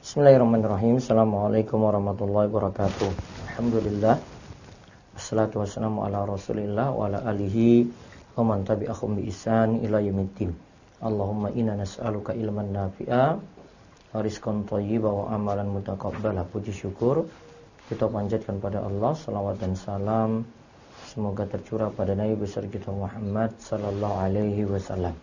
Bismillahirrahmanirrahim. Assalamualaikum warahmatullahi wabarakatuh. Alhamdulillah. Wassalatu wassalamu ala Rasulillah wa ala alihi wa man tabi'ahum bi ihsan ila yaumiddin. Allahumma inna nas'aluka ilman nafi'a wa rizqan thayyiba wa amalan mutaqabbala. Puji syukur kita panjatkan pada Allah, salawat dan salam semoga tercurah pada Nabi besar kita Muhammad sallallahu alaihi wasallam.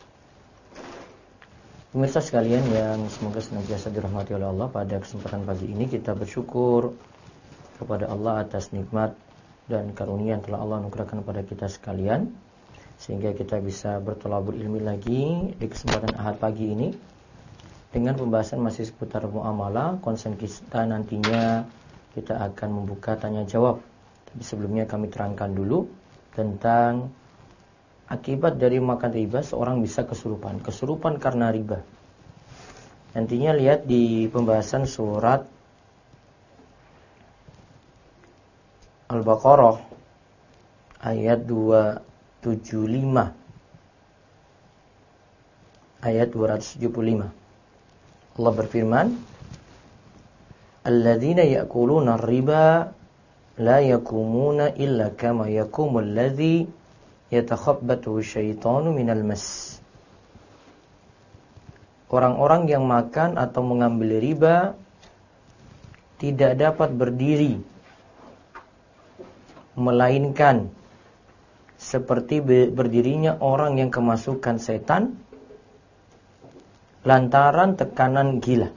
Pemirsa sekalian yang semoga senantiasa dirahmati oleh Allah, pada kesempatan pagi ini kita bersyukur kepada Allah atas nikmat dan karunia yang telah Allah anugerahkan kepada kita sekalian, sehingga kita bisa bertolabur ilmi lagi di kesempatan Ahad pagi ini dengan pembahasan masih seputar muamalah. Konsen kita nantinya kita akan membuka tanya jawab. Tapi sebelumnya kami terangkan dulu tentang akibat dari makan riba. Seorang bisa kesurupan karena riba. Nantinya lihat di pembahasan surat Al-Baqarah ayat 275, ayat 275. Allah berfirman, alladzina ya'kuluna ar-riba la yakumuna illa kama yakumul ladzi yatakhabbathu syaitanu minal mas. Orang-orang yang makan atau mengambil riba tidak dapat berdiri melainkan seperti berdirinya orang yang kemasukan setan lantaran tekanan gila.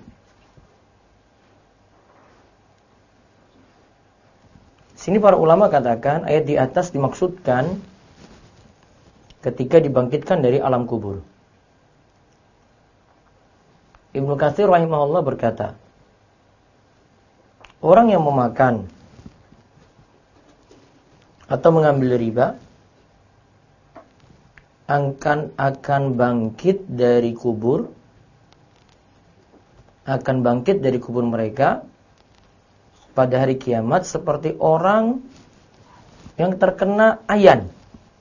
Sini para ulama katakan ayat di atas dimaksudkan ketika dibangkitkan dari alam kubur. Ibnu Katsir rahimahullah berkata, orang yang memakan atau mengambil riba akan bangkit dari kubur, mereka pada hari kiamat seperti orang yang terkena ayan.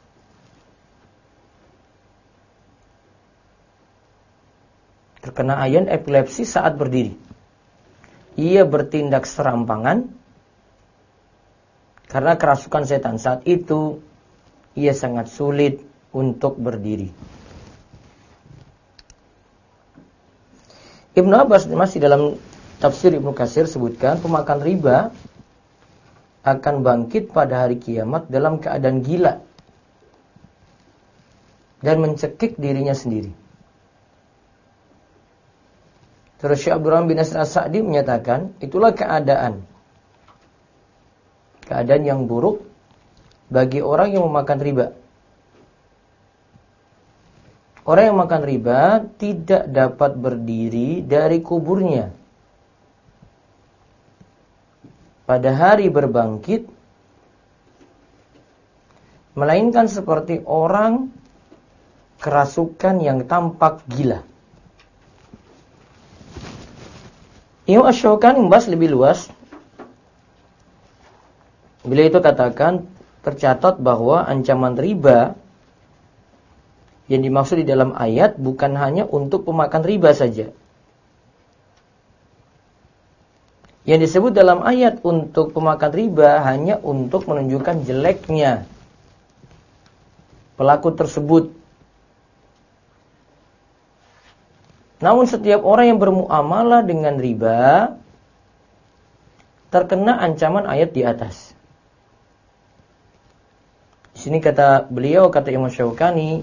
Terkena ayan epilepsi saat berdiri. Ia bertindak serampangan karena kerasukan setan. Saat itu ia sangat sulit untuk berdiri. Ibnu Abbas masih dalam tafsir Ibnu Katsir sebutkan pemakan riba akan bangkit pada hari kiamat dalam keadaan gila dan mencekik dirinya sendiri. Terus Syekh Abdurrahman bin Nasir As-Sa'di menyatakan, itulah keadaan yang buruk bagi orang yang memakan riba. Orang yang makan riba tidak dapat berdiri dari kuburnya pada hari berbangkit, melainkan seperti orang kerasukan yang tampak gila. Imam Asy-Syaukani membahas lebih luas. Beliau itu katakan, tercatat bahwa ancaman riba yang dimaksud di dalam ayat bukan hanya untuk pemakan riba saja. Yang disebut dalam ayat untuk pemakan riba hanya untuk menunjukkan jeleknya pelaku tersebut. Namun setiap orang yang bermuamalah dengan riba terkena ancaman ayat di atas. Di sini kata beliau, kata Imam Syaukani,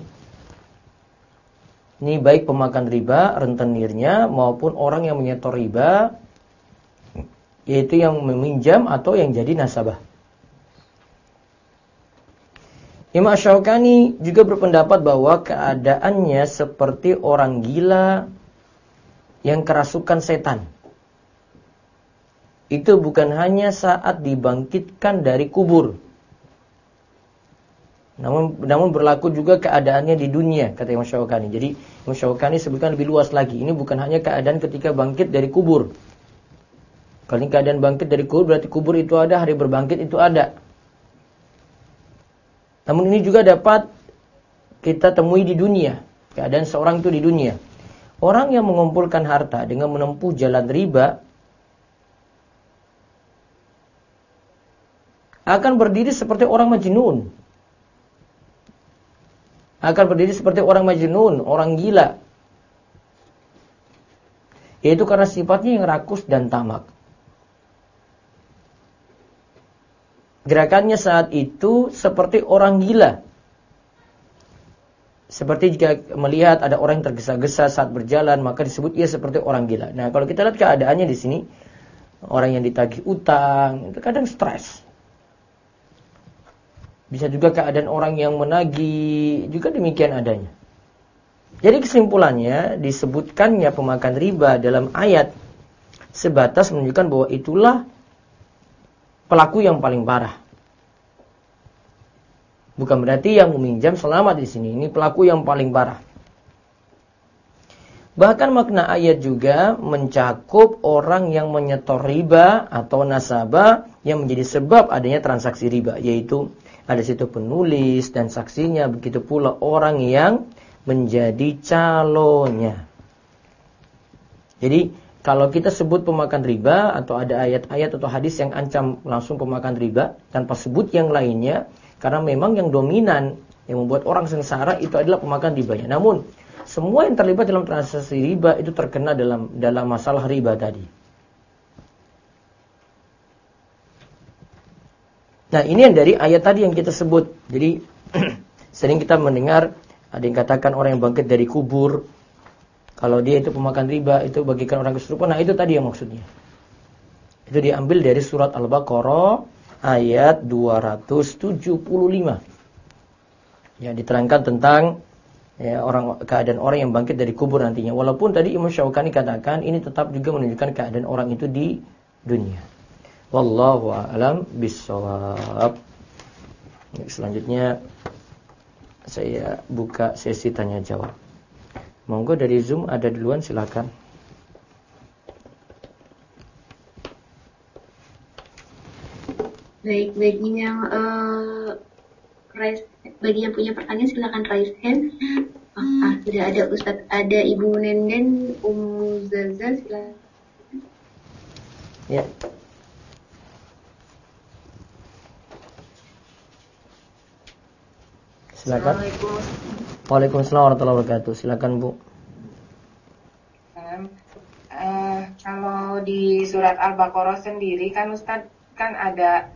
ini baik pemakan riba, rentenirnya, maupun orang yang menyetor riba, yaitu yang meminjam atau yang jadi nasabah. Imam Syaukani juga berpendapat bahwa keadaannya seperti orang gila yang kerasukan setan. Itu bukan hanya saat dibangkitkan dari kubur, namun berlaku juga keadaannya di dunia, kata Imam Syaukani. Jadi Imam Syaukani sebutkan lebih luas lagi. Ini bukan hanya keadaan ketika bangkit dari kubur. Kalau ini keadaan bangkit dari kubur, berarti kubur itu ada, hari berbangkit itu ada. Namun ini juga dapat kita temui di dunia. Keadaan seorang itu di dunia. Orang yang mengumpulkan harta dengan menempuh jalan riba akan berdiri seperti orang majnun. Akan berdiri seperti orang majnun, orang gila. Yaitu karena sifatnya yang rakus dan tamak. Gerakannya saat itu seperti orang gila. Seperti jika melihat ada orang yang tergesa-gesa saat berjalan, maka disebut ia seperti orang gila. Nah, kalau kita lihat keadaannya di sini, orang yang ditagih utang, itu kadang stres. Bisa juga keadaan orang yang menagih, juga demikian adanya. Jadi kesimpulannya, disebutkannya pemakan riba dalam ayat sebatas menunjukkan bahwa itulah pelaku yang paling parah. Bukan berarti yang meminjam selamat di sini. Ini pelaku yang paling parah. Bahkan makna ayat juga mencakup orang yang menyetor riba atau nasabah yang menjadi sebab adanya transaksi riba. Yaitu ada situ penulis dan saksinya. Begitu pula orang yang menjadi calonnya. Jadi kalau kita sebut pemakan riba atau ada ayat-ayat atau hadis yang ancam langsung pemakan riba tanpa sebut yang lainnya, karena memang yang dominan yang membuat orang sengsara itu adalah pemakan ribanya. Namun semua yang terlibat dalam transaksi riba itu terkena dalam masalah riba tadi. Nah, ini yang dari ayat tadi yang kita sebut. Jadi sering kita mendengar ada yang katakan orang yang bangkit dari kubur, kalau dia itu pemakan riba, itu bagikan orang kesurupan. Nah, itu tadi yang maksudnya. Itu diambil dari surat Al-Baqarah ayat 275. Ya, diterangkan tentang keadaan orang yang bangkit dari kubur nantinya. Walaupun tadi Imam Syaukani katakan ini tetap juga menunjukkan keadaan orang itu di dunia. Wallahu a'lam bishawab. Selanjutnya saya buka sesi tanya jawab. Monggo dari Zoom ada duluan, silakan. Baik, bagi yang punya pertanyaan silakan raise hand. Sudah ada Ustadz, ada Ibu Nenden, Zaza, silakan. Ya. Silakan. Waalaikumsalam warahmatullahi wabarakatuh. Silakan, Bu. Kalau di surat Al-Baqarah sendiri kan Ustadz kan ada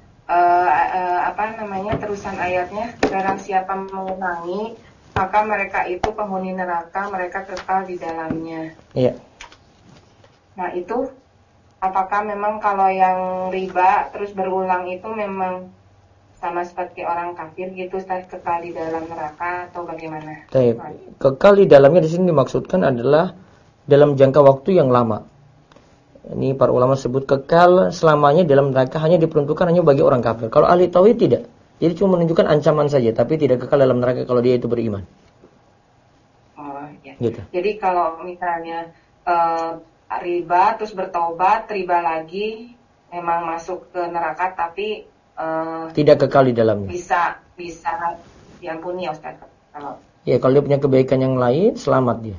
terusan ayatnya, barang siapa mengulangi maka mereka itu penghuni neraka, mereka kekal di dalamnya. Iya. Nah, itu apakah memang kalau yang riba terus berulang itu memang sama seperti orang kafir gitu, Ustaz, kekal di dalam neraka atau bagaimana? Baik. Kekal di dalamnya di sini dimaksudkan adalah dalam jangka waktu yang lama. Ini para ulama sebut kekal selamanya dalam neraka hanya diperuntukkan hanya bagi orang kafir. Kalau ahli tauhid tidak. Jadi cuma menunjukkan ancaman saja, tapi tidak kekal dalam neraka kalau dia itu beriman. Oh, ya. Gitu. Jadi kalau misalnya riba terus bertobat, riba lagi, memang masuk ke neraka tapi tidak kekal di dalamnya. Bisa diampuni ya Ustaz. Kalau dia punya kebaikan yang lain, selamat dia.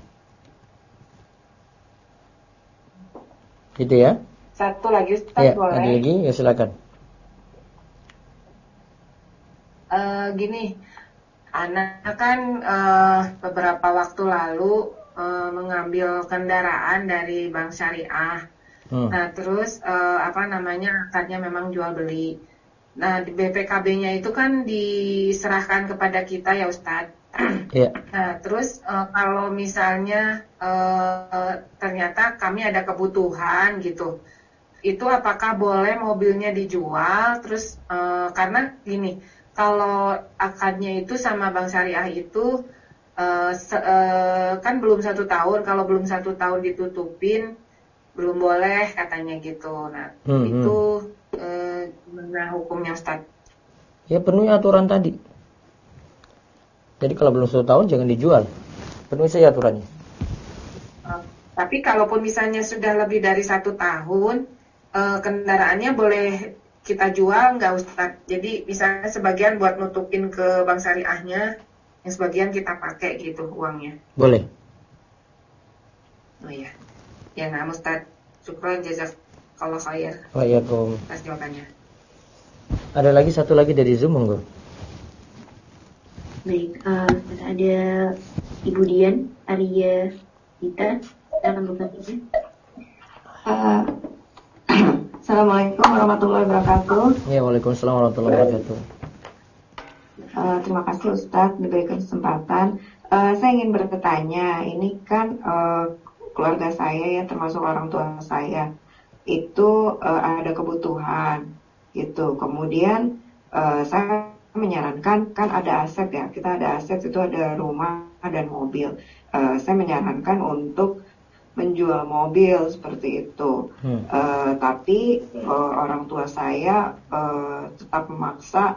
Gitu ya. Satu lagi Ustaz, boleh? Ada lagi, ya silakan. Gini, anak kan beberapa waktu lalu mengambil kendaraan dari Bank Syariah. Nah, terus akadnya memang jual beli. Nah, di BPKB-nya itu kan diserahkan kepada kita ya Ustadz. Yeah. Nah, terus kalau misalnya ternyata kami ada kebutuhan gitu, itu apakah boleh mobilnya dijual? Terus karena gini, kalau akadnya itu sama Bank Syariah itu kan belum 1 tahun, kalau belum 1 tahun ditutupin belum boleh katanya gitu. Nah, itu gimana hukumnya Ustaz? Ya penuhi aturan tadi. Jadi kalau belum 1 tahun jangan dijual. Penuhi saja aturannya. Tapi kalaupun misalnya sudah lebih dari 1 tahun, kendaraannya boleh kita jual nggak Ustaz? Jadi misalnya sebagian buat nutupin ke Bank Syariahnya, yang sebagian kita pakai gitu uangnya. Boleh. Oh ya. Ya, nah Ustaz. Syukran jazakallah khair Waalaikumsalam. atas jawabannya. Ada lagi satu lagi dari Zoom, monggo. Baik, ada Ibu Dian Arya Dita, silakan bertanya. Assalamualaikum warahmatullahi wabarakatuh. Ya, waalaikumsalam warahmatullahi wabarakatuh. Terima kasih Ustadz diberikan kesempatan. Saya ingin bertanya, ini kan keluarga saya ya, termasuk orang tua saya itu ada kebutuhan gitu. Kemudian saya menyarankan, kan ada aset ya, kita ada aset itu, ada rumah dan mobil. Saya menyarankan untuk menjual mobil seperti itu. Tapi orang tua saya tetap memaksa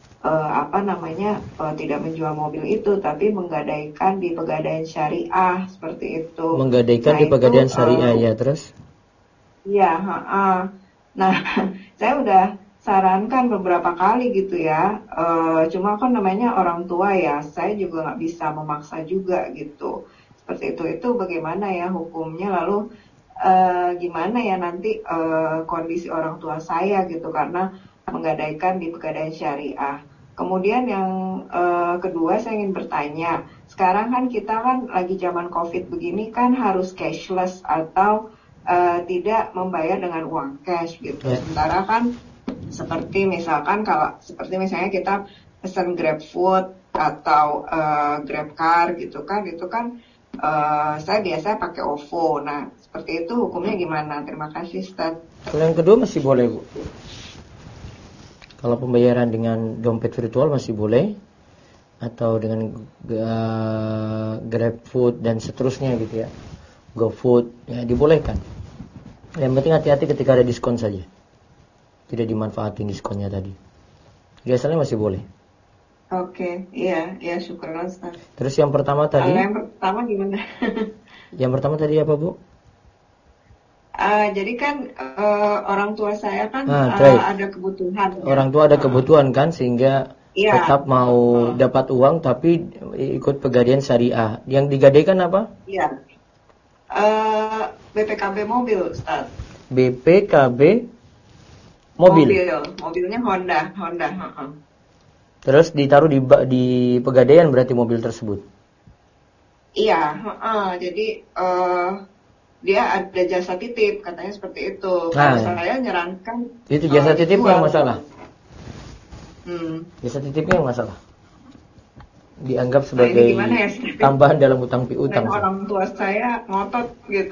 tidak menjual mobil itu, tapi menggadaikan di Pegadaian Syariah seperti itu. Menggadaikan di Pegadaian Syariah, ya, terus? Iya, nah saya udah sarankan beberapa kali gitu ya, cuma kan namanya orang tua ya, saya juga nggak bisa memaksa juga gitu. Seperti itu bagaimana ya hukumnya, lalu gimana ya nanti kondisi orang tua saya gitu, karena menggadaikan di Pegadaian Syariah. Kemudian yang kedua saya ingin bertanya, sekarang kan kita kan lagi zaman COVID begini kan harus cashless atau tidak membayar dengan uang cash gitu. Sementara kan seperti misalnya kita pesan GrabFood atau GrabCar gitu kan, itu kan saya biasa pakai OVO. Nah, seperti itu hukumnya gimana? Terima kasih, Ustaz. Kalau yang kedua masih boleh, Bu. Kalau pembayaran dengan dompet virtual masih boleh, atau dengan GrabFood dan seterusnya gitu ya, GoFood, ya dibolehkan. Yang penting hati-hati ketika ada diskon saja, tidak dimanfaatin diskonnya tadi. Biasanya masih boleh. Oke, iya, syukurlah Ustaz. Terus yang pertama tadi? Yang pertama gimana? Yang pertama tadi apa, Bu? Jadi kan orang tua saya kan ada kebutuhan. Orang tua ada kebutuhan kan, sehingga tetap mau dapat uang tapi ikut Pegadaian Syariah. Yang digadaikan apa? Iya. BPKB mobil, Ustaz. BPKB mobil. Mobilnya Honda. Terus ditaruh di Pegadaian berarti mobil tersebut. Iya, jadi dia ada jasa titip, katanya seperti itu. Kalau saya nyarankan itu jasa titip yang masalah. Jasa titipnya yang masalah. Dianggap sebagai tambahan dalam utang piutang. Orang tua saya ngotot gitu.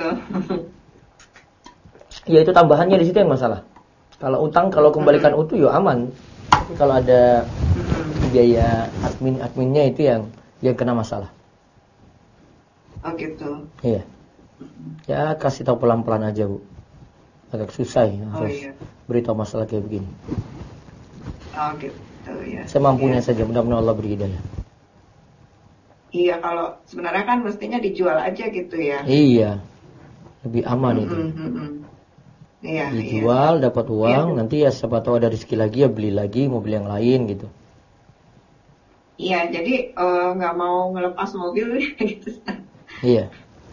Ya itu tambahannya di situ yang masalah. Kalau utang, kalau kembalikan utuh ya aman. Tapi kalau ada biaya adminnya itu yang kena masalah. Oh gitu. Iya. Ya kasih tahu pelan-pelan aja, Bu. Agak susah ya, harus beritahu masalah kayak begini. Oh gitu ya. Semampunya saja, mudah-mudahan Allah beri hidayah. Iya, kalau sebenarnya kan mestinya dijual aja gitu ya. Iya. Lebih aman itu. Iya, dijual dapat uang, nanti ya siapa tahu ada rezeki lagi ya beli lagi mobil yang lain gitu. Iya, jadi nggak mau ngelepas mobil gitu. Iya.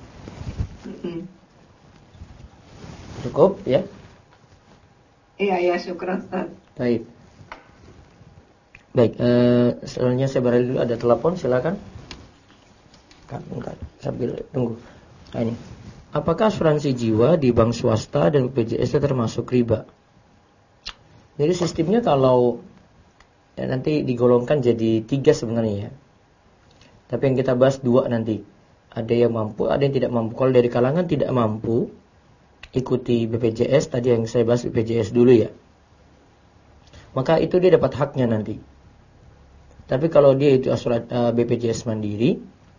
Cukup ya? Iya, syukur Ustaz. Baik. Selanjutnya saya barangkali dulu ada telepon, silakan. Bentar, sambil tunggu. Nah ini. Apakah asuransi jiwa di bank swasta dan BPJS termasuk riba? Jadi sistemnya kalau nanti digolongkan jadi 3 sebenarnya ya. Tapi yang kita bahas 2 nanti. Ada yang mampu, ada yang tidak mampu. Kalau dari kalangan tidak mampu, ikuti BPJS, tadi yang saya bahas BPJS dulu ya. Maka itu dia dapat haknya nanti. Tapi kalau dia itu BPJS mandiri,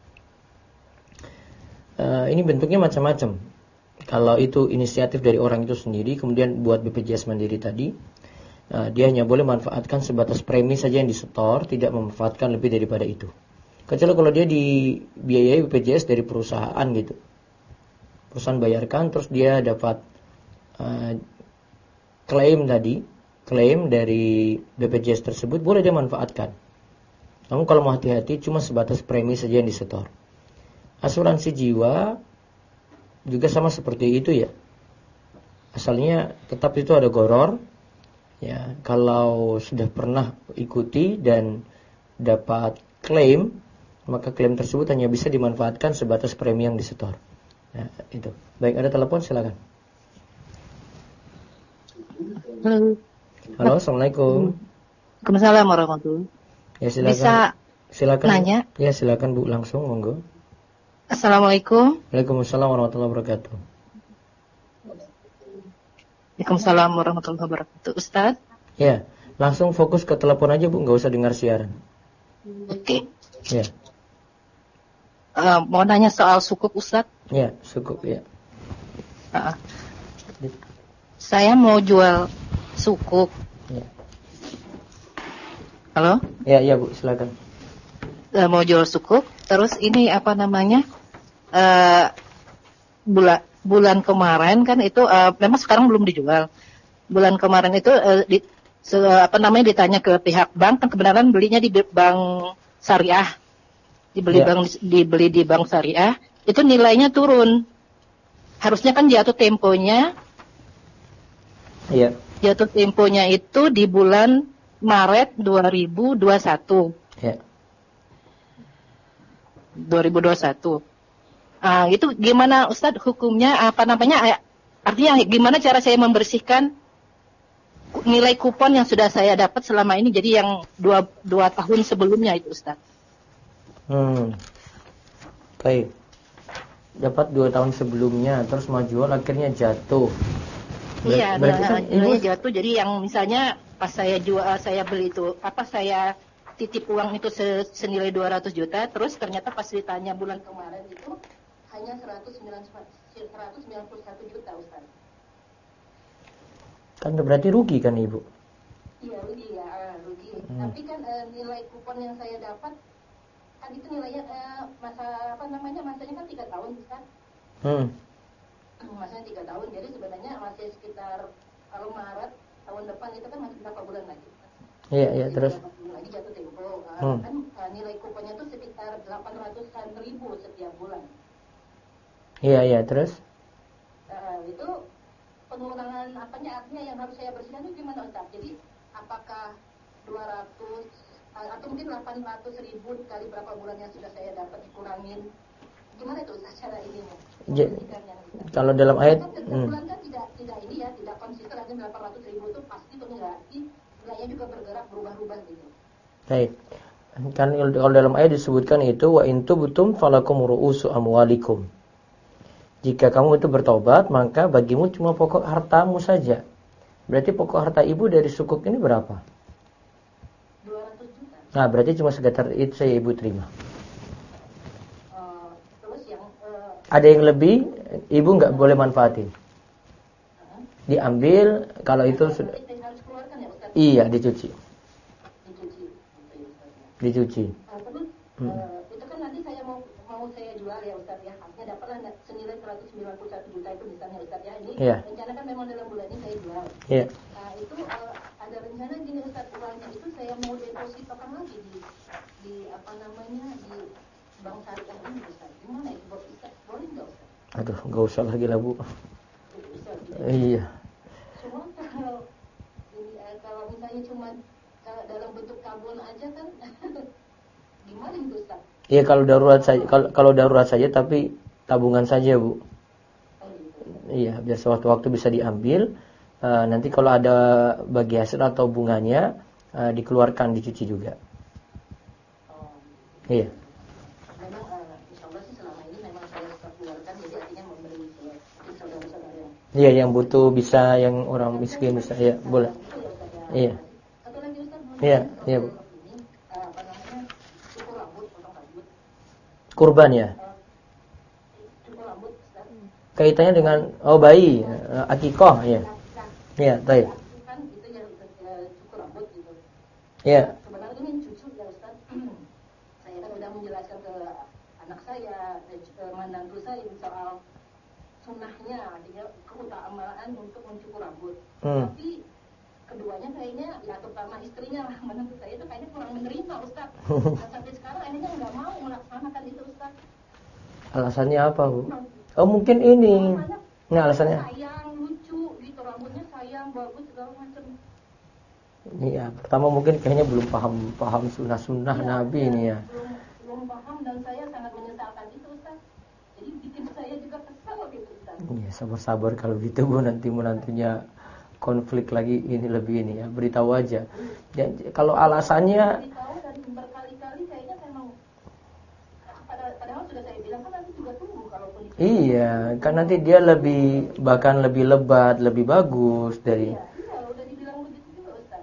ini bentuknya macam-macam. Kalau itu inisiatif dari orang itu sendiri, kemudian buat BPJS mandiri tadi, dia hanya boleh manfaatkan sebatas premi saja yang disetor, tidak memanfaatkan lebih daripada itu. Kecuali kalau dia dibiayai BPJS dari perusahaan gitu. Perusahaan bayarkan, terus dia dapat klaim dari BPJS tersebut, boleh dia manfaatkan. Namun kalau mau hati-hati, cuma sebatas premi saja yang disetor. Asuransi jiwa juga sama seperti itu ya. Asalnya tetap itu ada goror. Ya, kalau sudah pernah ikuti dan dapat klaim, maka klaim tersebut hanya bisa dimanfaatkan sebatas premi yang disetor. Ya, itu. Baik, ada telepon, silakan. Halo. Halo, assalamualaikum. Waalaikumsalam warahmatullahi. Ya, silakan. Bisa silakan. nanya? Ya, silakan Bu, langsung monggo. Assalamualaikum. Waalaikumsalam warahmatullahi wabarakatuh. Waalaikumsalam warahmatullahi wabarakatuh. Ustaz? Ya, langsung fokus ke telepon aja Bu, nggak usah dengar siaran. Oke. Ya. Mau nanya soal sukuk Ustaz? Ya, cukup ya. Saya mau jual sukuk. Ya. Halo? Ya, Bu, silakan. Mau jual sukuk. Terus ini apa namanya? Bulan kemarin kan itu memang sekarang belum dijual. Bulan kemarin itu ditanya ke pihak bank, kan kebenaran belinya di bank syariah. Dibeli di bank syariah, itu nilainya turun. Harusnya kan jatuh temponya. Iya. Jatuh temponya itu di bulan Maret 2021. Ya. 2021. Itu gimana Ustadz hukumnya, artinya gimana cara saya membersihkan nilai kupon yang sudah saya dapat selama ini, jadi yang 2 tahun sebelumnya itu Ustadz. Baik. Dapat 2 tahun sebelumnya, terus mau jual akhirnya jatuh. Iya, kan nilainya jatuh. Jadi yang misalnya pas saya beli itu, saya titip uang itu senilai 200 juta, terus ternyata pas ditanya bulan kemarin itu hanya 191 juta, Ustaz. Kan berarti rugi kan Ibu? Iya, rugi ya, rugi. Tapi kan nilai kupon yang saya dapat kan itu nilainya masanya kan 3 tahun, Ustaz. Masanya 3 tahun, jadi sebenarnya masih sekitar kalau Maret tahun depan itu kan masih berapa bulan lagi? Iya, terus lagi jatuh tempo. Kan nilai kuponnya itu sekitar 800-an ribu setiap bulan. Iya, terus? Itu pengurangan artinya yang harus saya bersihkan itu gimana Ustaz? Jadi apakah 200 atau mungkin 800 ribu kali berapa bulan yang sudah saya dapat dikurangin? Gimana itu Ustaz cara ini? Kalau dalam ayat bulan kan tidak ini ya, tidak konsisten, aja 800 ribu itu pasti tuh nilainya juga bergerak berubah-ubah gitu. Baik. Kan kalau dalam ayat disebutkan itu wa in tubtum falakum ru'usu amwalikum. Jika kamu itu bertobat, maka bagimu cuma pokok hartamu saja. Berarti pokok harta ibu dari sukuk ini berapa? 200 juta. Nah, berarti cuma sekitar itu saya ibu terima. Terus yang ada yang lebih, ibu nggak boleh manfaatin. Diambil, kalau itu sudah. Harus keluarkan ya Ustaz? Iya, dicuci. Terus itu kan nanti saya mau saya jual ya Ustaz ya. Artinya dapatlah senilai 191 juta itu misalnya Ustaz ya. Ini rencana kan memang dalam bulan ini saya jual. Iya. Itu ada rencana gini Ustaz, uangnya itu saya mau depositokan lagi di di bank syariah ini Ustaz. Gimana itu Ustaz? Boleh nggak Ustaz? Aduh, nggak usah lagi lah Bu. Iya. Cuma kalau misalnya cuma dalam bentuk tabungan aja kan gimana itu Ustaz? Iya, kalau darurat saja tapi tabungan saja Bu. Iya, biar sewaktu-waktu bisa diambil. Nanti kalau ada bagi hasil atau bunganya dikeluarkan, dicuci juga. Iya. Memang insyaallah sih selama ini memang saya keluarkan, jadi artinya memberi ke saudara-saudara yang. Iya, yang butuh bisa, yang orang miskin bisa, ya boleh. Iya. Satu lagi Ustaz, Iya Bu. cukur rambut, potong rambut. Kurban ya. Cukur rambut Ustaz. Kaitannya dengan bayi, akikoh ya. Iya, baik. Kan itu yang cukur rambut gitu. Iya. Sebenarnya ini cucu ya Ustaz. Saya kan udah menjelaskan ke anak saya, menantu saya soal sunnahnya, artinya keutamaan untuk mencukur rambut. Tapi keduanya kayaknya, ya terutama istrinya lah, menantu saya itu kayaknya kurang menerima Ustaz. Dan sampai sekarang akhirnya nggak mau melaksanakan itu Ustaz. Alasannya apa Bu? Oh mungkin ini. Nah alasannya. Sayang, lucu gitu, rambutnya sayang, bagus segala macam. Iya, pertama mungkin kayaknya belum paham sunnah-sunnah Nabi ini ya. Belum paham, dan saya sangat menyesalkan itu, Ustaz. Jadi bikin saya juga kesal gitu, Ustaz. Iya, sabar-sabar kalau gitu Bu, nanti menantunya konflik lagi ini lebih ini ya, beritahu aja. Dan kalau alasannya Beritahu dan berkali-kali kayaknya memang padahal sudah saya bilang kan nanti juga tunggu kalaupun iya, kan nanti dia bahkan lebih lebat, lebih bagus dari. Iya, udah dibilang begitu juga, Ustaz.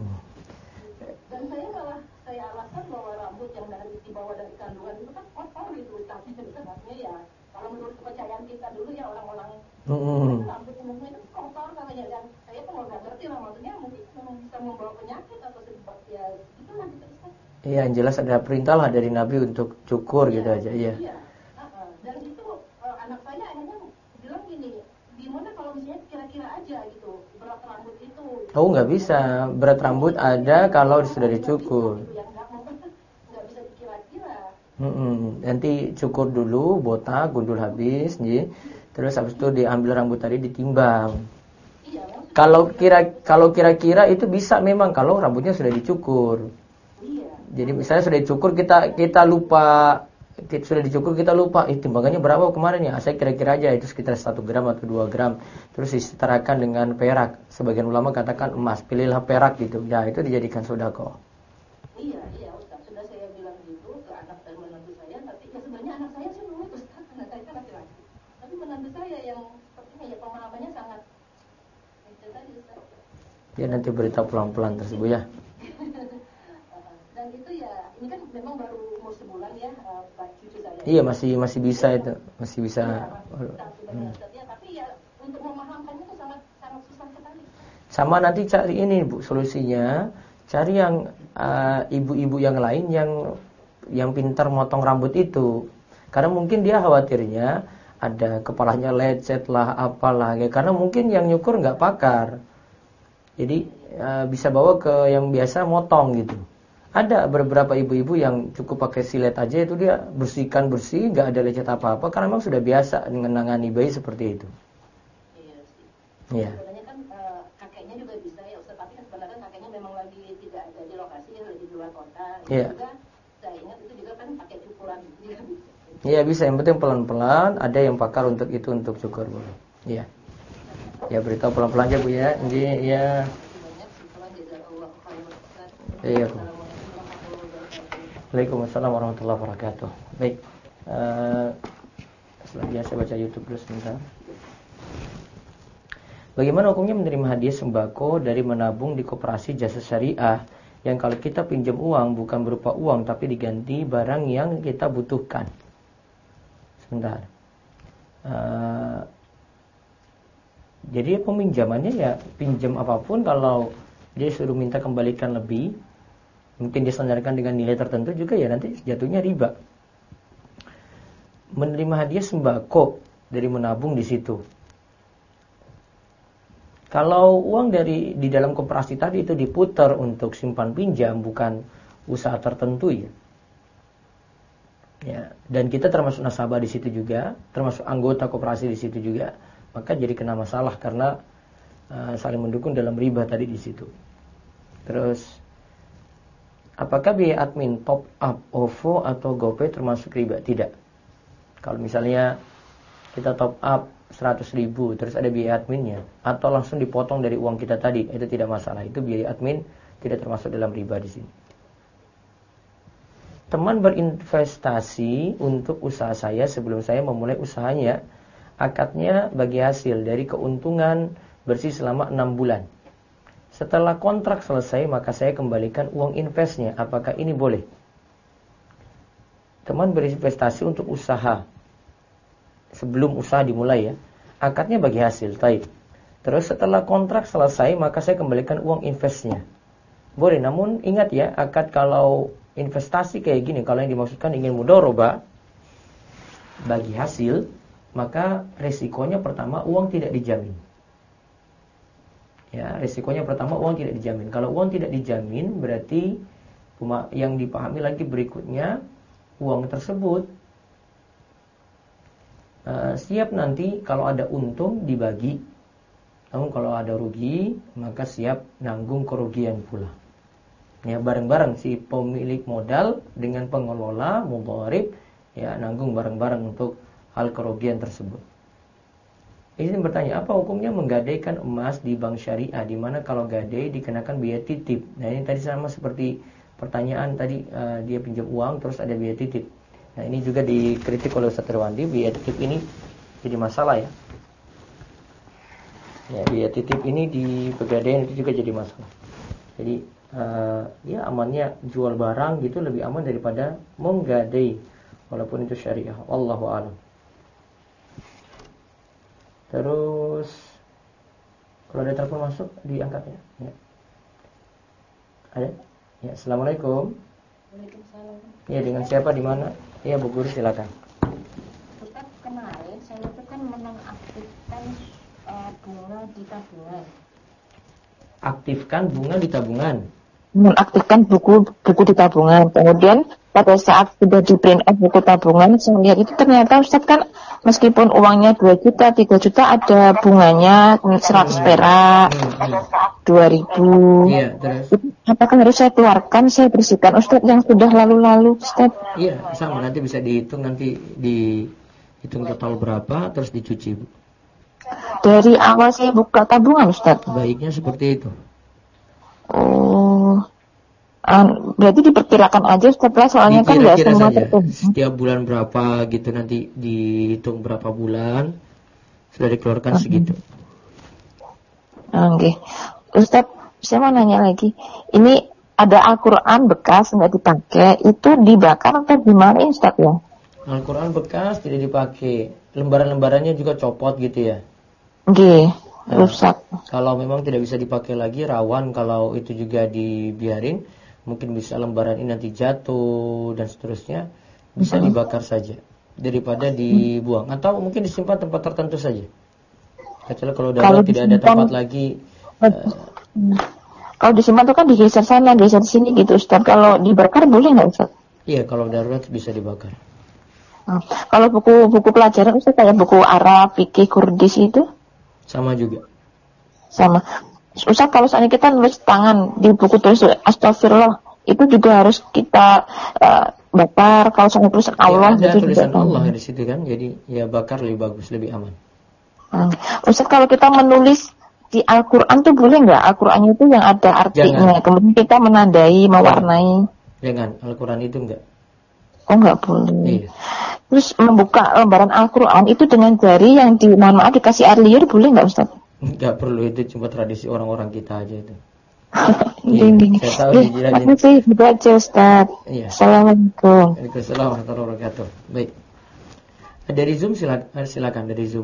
Dan saya alasan bahwa rambut yang dibawa dari kandungan itu kan kotor gitu, Ustaz. Artinya ya, kalau menurut kepercayaan kita dulu ya orang-orang rambut umumnya itu kotor katanya, dan saya pun nggak ngerti lah, maksudnya mungkin memang bisa membawa penyakit atau sebab ya itulah gitu, Ustaz. Iya, yang jelas ada perintah lah dari Nabi untuk cukur gitu aja, iya. Dan itu anak saya akhirnya bilang gini, gimana kalau misalnya kira-kira aja gitu berat rambut itu. Oh nggak bisa, berat rambut ada kalau sudah dicukur. Nggak bisa dikira-kira. Nanti cukur dulu, botak, gundul habis, nih. Terus habis itu diambil rambut tadi ditimbang. Iya. Kalau kira-kira itu bisa memang kalau rambutnya sudah dicukur. Iya. Jadi misalnya sudah dicukur kita lupa, timbangannya berapa kemarin ya? Saya kira-kira aja itu sekitar 1 gram atau 2 gram. Terus disetarakan dengan perak. Sebagian ulama katakan emas, pilihlah perak gitu. Ya itu dijadikan sedekah. Iya, Ustaz. Sudah saya bilang gitu ke anak dan menantu saya, tapi ya sebenarnya anak saya sih nurut, Ustaz. Anak saya kan laki-laki. Tapi menantu saya yang sepertinya ya pemahamannya sangat itu tadi, Ustaz. Ya nanti beritahu pelan-pelan tersebut ya. Dan itu ya, ini kan memang baru umur sebulan ya, cucu saya. Iya masih bisa itu, masih bisa. Tapi ya untuk memahamkannya itu sangat susah sekali. Sama nanti cari ini Bu solusinya, cari yang ibu-ibu yang lain yang pintar motong rambut itu. Karena mungkin dia khawatirnya ada kepalanya lecet lah, apalah ya. Karena mungkin yang nyukur nggak pakar. Jadi bisa bawa ke yang biasa motong gitu. Ada beberapa ibu-ibu yang cukup pakai silet aja itu dia bersih, nggak ada lecet apa-apa karena memang sudah biasa dengan menangani bayi seperti itu. Iya sih. Iya. Sebenarnya kan kakeknya juga bisa ya Ustaz, tapi kan sebenarnya kakeknya memang lagi tidak ada di lokasi, lagi di luar kota. Iya. Juga saya ingat itu juga kan pakai cukuran juga bisa. Iya bisa, yang penting pelan-pelan. Ada yang pakar untuk itu, untuk cukur Bu. Iya. Ya beritahu pelan-pelan aja Bu ya. Ini ya. Iya. Waalaikumsalam warahmatullahi wabarakatuh. Baik. Selanjutnya saya baca YouTube dulu sebentar. Bagaimana hukumnya menerima hadiah sembako dari menabung di koperasi jasa syariah yang kalau kita pinjam uang bukan berupa uang tapi diganti barang yang kita butuhkan? Sebentar. Jadi peminjamannya ya pinjam apapun, kalau dia suruh minta kembalikan lebih, mungkin disandarkan dengan nilai tertentu juga ya nanti jatuhnya riba. Menerima hadiah sembako dari menabung di situ. Kalau uang di dalam koperasi tadi itu diputar untuk simpan pinjam, bukan usaha tertentu ya. Ya, dan kita termasuk nasabah di situ juga, termasuk anggota koperasi di situ juga, maka jadi kena masalah karena saling mendukung dalam riba tadi di situ. Terus apakah biaya admin top up OVO atau GoPay termasuk riba? Tidak. Kalau misalnya kita top up 100.000 terus ada biaya adminnya, atau langsung dipotong dari uang kita tadi, itu tidak masalah. Itu biaya admin tidak termasuk dalam riba di sini. Teman berinvestasi untuk usaha saya sebelum saya memulai usahanya. Akadnya bagi hasil dari keuntungan bersih selama 6 bulan. Setelah kontrak selesai maka saya kembalikan uang investnya. Apakah ini boleh? Teman berinvestasi untuk usaha sebelum usaha dimulai ya. Akadnya bagi hasil, baik. Terus setelah kontrak selesai maka saya kembalikan uang investnya. Boleh, namun ingat ya, akad kalau investasi kayak gini, kalau yang dimaksudkan ingin mudharabah bagi hasil, maka resikonya pertama uang tidak dijamin. Ya, resikonya pertama uang tidak dijamin. Kalau uang tidak dijamin berarti yang dipahami lagi berikutnya, uang tersebut siap nanti kalau ada untung dibagi, namun kalau ada rugi maka siap nanggung kerugian pula. Ya, bareng-bareng si pemilik modal dengan pengelola mudharib ya nanggung bareng-bareng untuk hal kerugian tersebut. Ini bertanya, apa hukumnya menggadaikan emas di bank syariah, di mana kalau gadai dikenakan biaya titip? Nah, ini tadi sama seperti pertanyaan tadi, dia pinjam uang terus ada biaya titip. Nah, ini juga dikritik oleh Ustaz Irwandi, biaya titip ini jadi masalah ya. Ya, biaya titip ini di pegadaian itu juga jadi masalah. Jadi ya amannya jual barang gitu lebih aman daripada menggadai walaupun itu syariah. Wallahu a'lam. Terus kalau ada telepon masuk diangkat ya. Ada? Ya, assalamualaikum. Waalaikumsalam. Ya, dengan siapa di mana? Ya, Bu Guru silakan. Ustaz, kemarin saya itu kan menonaktifkan bunga di tabungan. Aktifkan bunga di tabungan. Mengaktifkan buku di tabungan. Kemudian pada saat sudah di print out buku tabungan, saya lihat itu ternyata Ustaz kan meskipun uangnya 2 juta, 3 juta ada bunganya 100 perak, 2.000. Iya, terus. Apakah harus saya keluarkan, saya bersihkan Ustaz yang sudah lalu-lalu Ustaz? Iya, sama nanti bisa dihitung, nanti dihitung total berapa terus dicuci, Bu. Dari awal saya buka tabungan Ustaz. Baiknya seperti itu. Oh, berarti diperkirakan aja setelah soalnya kan nggak Dikira-kira semua saja. tertulis. Setiap bulan berapa gitu, nanti dihitung berapa bulan sudah dikeluarkan segitu. Oke, Ustaz, saya mau nanya lagi. Ini ada Al-Quran bekas nggak dipakai, itu dibakar atau gimana Ustaz ya? Al-Quran bekas tidak dipakai, lembaran-lembarannya juga copot gitu ya. Oke, rusak. Kalau memang tidak bisa dipakai lagi, rawan kalau itu juga dibiarin, mungkin bisa lembaran ini nanti jatuh dan seterusnya, bisa dibakar saja daripada dibuang, atau mungkin disimpan tempat tertentu saja. Kecuali kalau darurat tidak ada tempat lagi. Kalau disimpan itu kan digeser sana, geser sini gitu Ustaz. Kalau dibakar boleh nggak Ustaz? Iya, kalau darurat bisa dibakar. Kalau buku pelajaran Ustaz kayak buku Arab, fikih, Kurdis itu? Sama juga. Sama. Ustaz, kalau seandainya kita nulis tangan di buku tulis astagfirullah, itu juga harus kita bakar. Kalau seandainya tulisan Allah ya, ada gitu tulisan juga Allah di situ kan, jadi ya bakar lebih bagus, lebih aman. Ustaz, kalau kita menulis di Al-Quran tuh boleh nggak? Al-Qurannya itu yang ada artinya, kemudian kita menandai, mewarnai. Jangan, Al-Quran itu enggak. Oh, nggak boleh. Iya. Terus membuka lembaran Al-Quran itu dengan jari yang mohon maaf dikasih air liur boleh nggak Ustaz? Enggak perlu, itu cuma tradisi orang-orang kita aja itu. Iya, saya tahu dijelasin. Terima kasih, gitu aja Ustaz. Iya. Assalamualaikum. Waalaikumsalam warahmatullahi wabarakatuh. Baik. Dari Zoom silakan dari Zoom.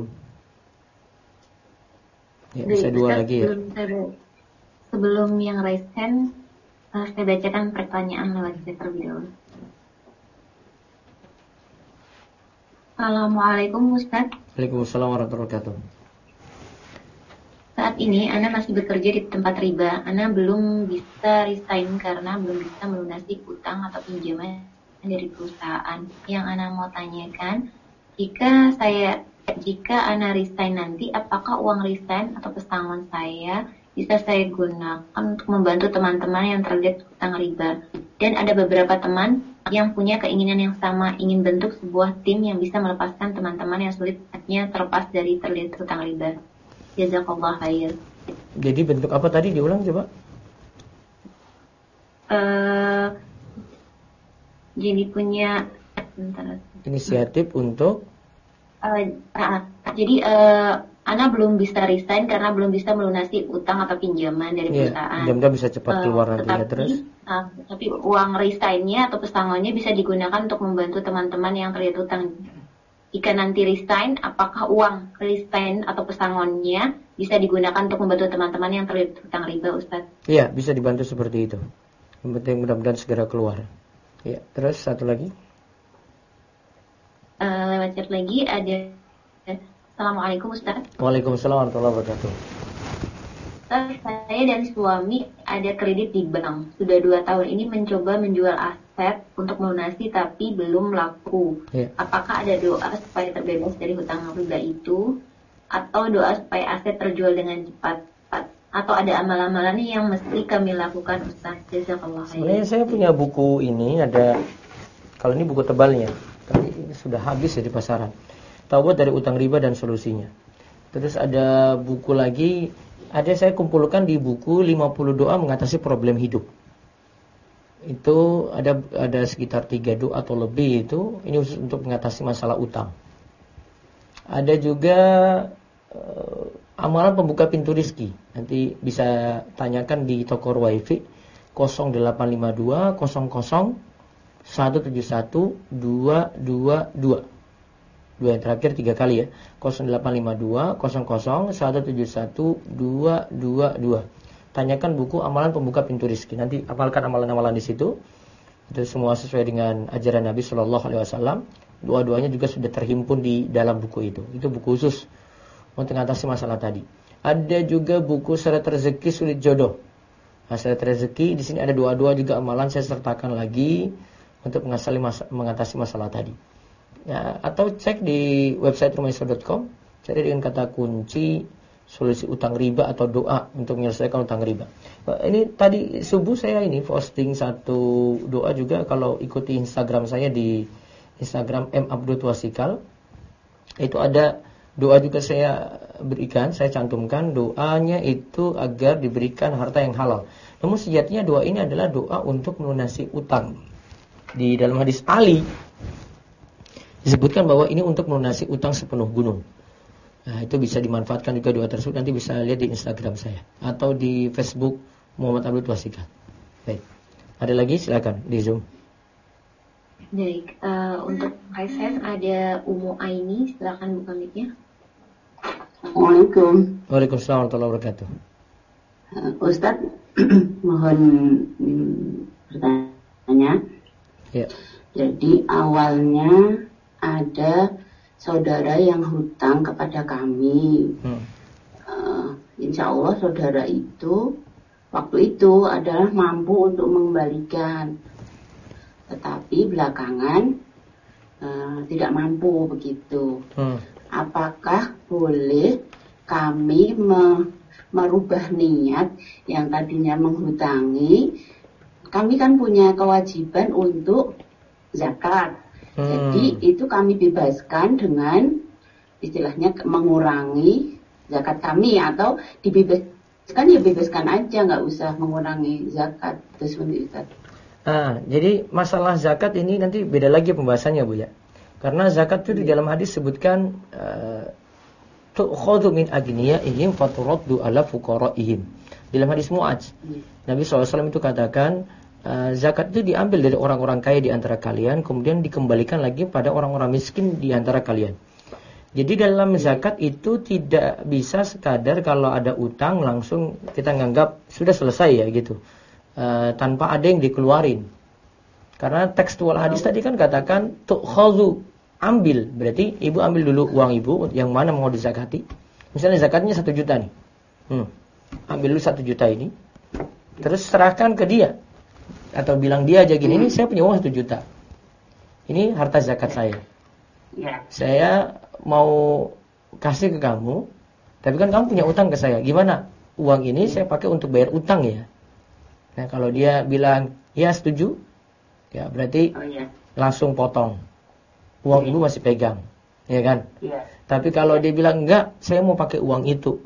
Ya, bisa dua lagi ya. Sebelum yang raise hand, saya bacakan pertanyaan lewat chat terlebih dahulu. Assalamualaikum Ustaz. Waalaikumsalam warahmatullahi wabarakatuh. Saat ini Ana masih bekerja di tempat riba. Ana belum bisa resign karena belum bisa melunasi utang atau pinjaman dari perusahaan. Yang Ana mau tanyakan, jika Ana resign nanti, apakah uang resign atau pesangon saya bisa saya gunakan untuk membantu teman-teman yang terlilit utang riba? Dan ada beberapa teman yang punya keinginan yang sama, ingin bentuk sebuah tim yang bisa melepaskan teman-teman yang sulitnya terlepas dari terlilit utang riba. Jazakallah khair. Jadi bentuk apa tadi, diulang coba? Jadi punya inisiatif untuk Ana belum bisa resign karena belum bisa melunasi utang atau pinjaman dari perusahaan. Mudah-mudahan bisa cepat keluar nantinya terus. Tapi uang resignnya atau pesangonnya bisa digunakan untuk membantu teman-teman yang terlilit utang. Jika nanti resign, apakah uang resign atau pesangonnya bisa digunakan untuk membantu teman-teman yang terlilit utang riba, Ustaz? Iya, bisa dibantu seperti itu. Yang penting mudah-mudahan segera keluar. Ya, terus satu lagi. Lewat chat lagi ada. Assalamualaikum Ustaz. Waalaikumsalam warahmatullahi wabarakatuh. Ustaz, saya dan suami ada kredit di bank. Sudah 2 tahun ini mencoba menjual aset untuk melunasi tapi belum laku. Apakah ada doa supaya terbebas dari hutang riba itu? Atau doa supaya aset terjual dengan cepat? Atau ada amalan-amalan yang mesti kami lakukan, Ustaz? Jazakallah khair. Sebenarnya saya punya buku ini, ada, kalau ini buku tebalnya, tapi ini sudah habis ya di pasaran. Taubat dari utang riba dan solusinya. Terus ada buku lagi, ada saya kumpulkan di buku 50 doa mengatasi problem hidup. Itu ada sekitar 3 doa atau lebih itu, ini khusus untuk mengatasi masalah utang. Ada juga amalan pembuka pintu rizki. Nanti bisa tanyakan di toko Ruwaifi 0852 00 171 222. Dua yang terakhir 3 kali ya. 0852 00 171 222. Tanyakan buku amalan pembuka pintu rizki. Nanti apalkan amalan-amalan di situ. Itu semua sesuai dengan ajaran Nabi SAW. Doa-doanya juga sudah terhimpun di dalam buku itu. Itu buku khusus untuk mengatasi masalah tadi. Ada juga buku Syarat Rezeki Sulit Jodoh. Nah, Syarat Rezeki di sini ada doa-doa juga amalan saya sertakan lagi untuk mengatasi masalah tadi. Ya, atau cek di website rumahisa.com, cari dengan kata kunci solusi utang riba atau doa untuk menyelesaikan utang riba. Nah, ini tadi subuh saya ini posting satu doa juga, kalau ikuti Instagram saya di Instagram @abdulwasikal. Itu ada doa juga saya berikan, saya cantumkan doanya itu agar diberikan harta yang halal. Namun sejatinya doa ini adalah doa untuk melunasi utang. Di dalam hadis Ali disebutkan bahwa ini untuk melunasi utang sepenuh gunung. Nah, itu bisa dimanfaatkan juga doa tersebut. Nanti bisa lihat di Instagram saya atau di Facebook Muhammad Abdul Wasikal. Baik. Ada lagi silakan di Zoom. Baik, untuk KSS ada Umu Aini, silakan buka mic-nya. Assalamualaikum. Waalaikumsalam warahmatullahi wabarakatuh. Ustadz, mohon bertanya. Ya. Jadi awalnya ada saudara yang hutang kepada kami. Insya Allah saudara itu waktu itu adalah mampu untuk mengembalikan, tetapi belakangan tidak mampu begitu. Apakah boleh kami merubah niat yang tadinya menghutangi? Kami kan punya kewajiban untuk zakat. Jadi itu kami bebaskan dengan istilahnya mengurangi zakat kami, atau dibebaskan ya bebaskan aja, nggak usah mengurangi zakat. Terus Ustaz. Jadi masalah zakat ini nanti beda lagi pembahasannya Bu ya. Karena zakat itu di dalam hadis sebutkan tu'khadhu min agniyaihim faturaddu ala fuqaraihim. Dalam hadis Mu'adz, Nabi SAW itu katakan zakat itu diambil dari orang-orang kaya di antara kalian, kemudian dikembalikan lagi pada orang-orang miskin di antara kalian. Jadi dalam zakat itu tidak bisa sekadar kalau ada utang langsung kita nganggap sudah selesai ya gitu, tanpa ada yang dikeluarin. Karena tekstual hadis tadi kan katakan tu'khadhu, ambil, berarti ibu ambil dulu uang ibu yang mana mau dizakati. Misalnya zakatnya 1 juta nih, ambil dulu 1 juta ini, terus serahkan ke dia. Atau bilang dia aja gini, ini saya punya uang 1 juta. Ini harta zakat saya. Saya mau kasih ke kamu, tapi kan kamu punya utang ke saya. Gimana? Uang ini saya pakai untuk bayar utang ya. Nah, kalau dia bilang, ya setuju, ya berarti langsung potong. Uang ibu masih pegang, ya kan? Tapi kalau dia bilang, enggak, saya mau pakai uang itu.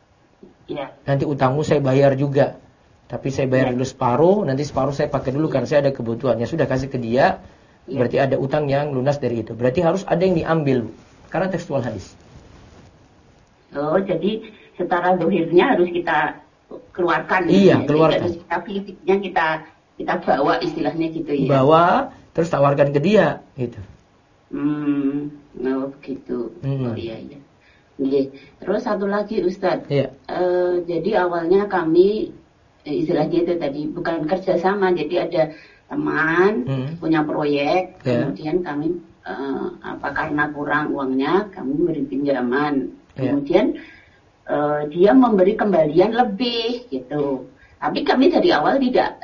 Nanti utangmu saya bayar juga. Tapi saya bayar dulu separuh, nanti separuh saya pakai dulu karena saya ada kebutuhan. Ya sudah, kasih ke dia, berarti ada utang yang lunas dari itu. Berarti harus ada yang diambil, karena tekstual hadis. Oh, jadi secara zahirnya harus kita keluarkan. Iya, keluarkan. Tapi fisiknya kita bawa, istilahnya gitu ya. Bawa, terus tawarkan ke dia, gitu. Oh begitu. Oh iya. Terus satu lagi Ustadz. Jadi awalnya kami istilahnya itu tadi bukan kerjasama, jadi ada teman punya proyek, kemudian kami karena kurang uangnya kami beri pinjaman, kemudian dia memberi kembalian lebih gitu. Tapi kami dari awal tidak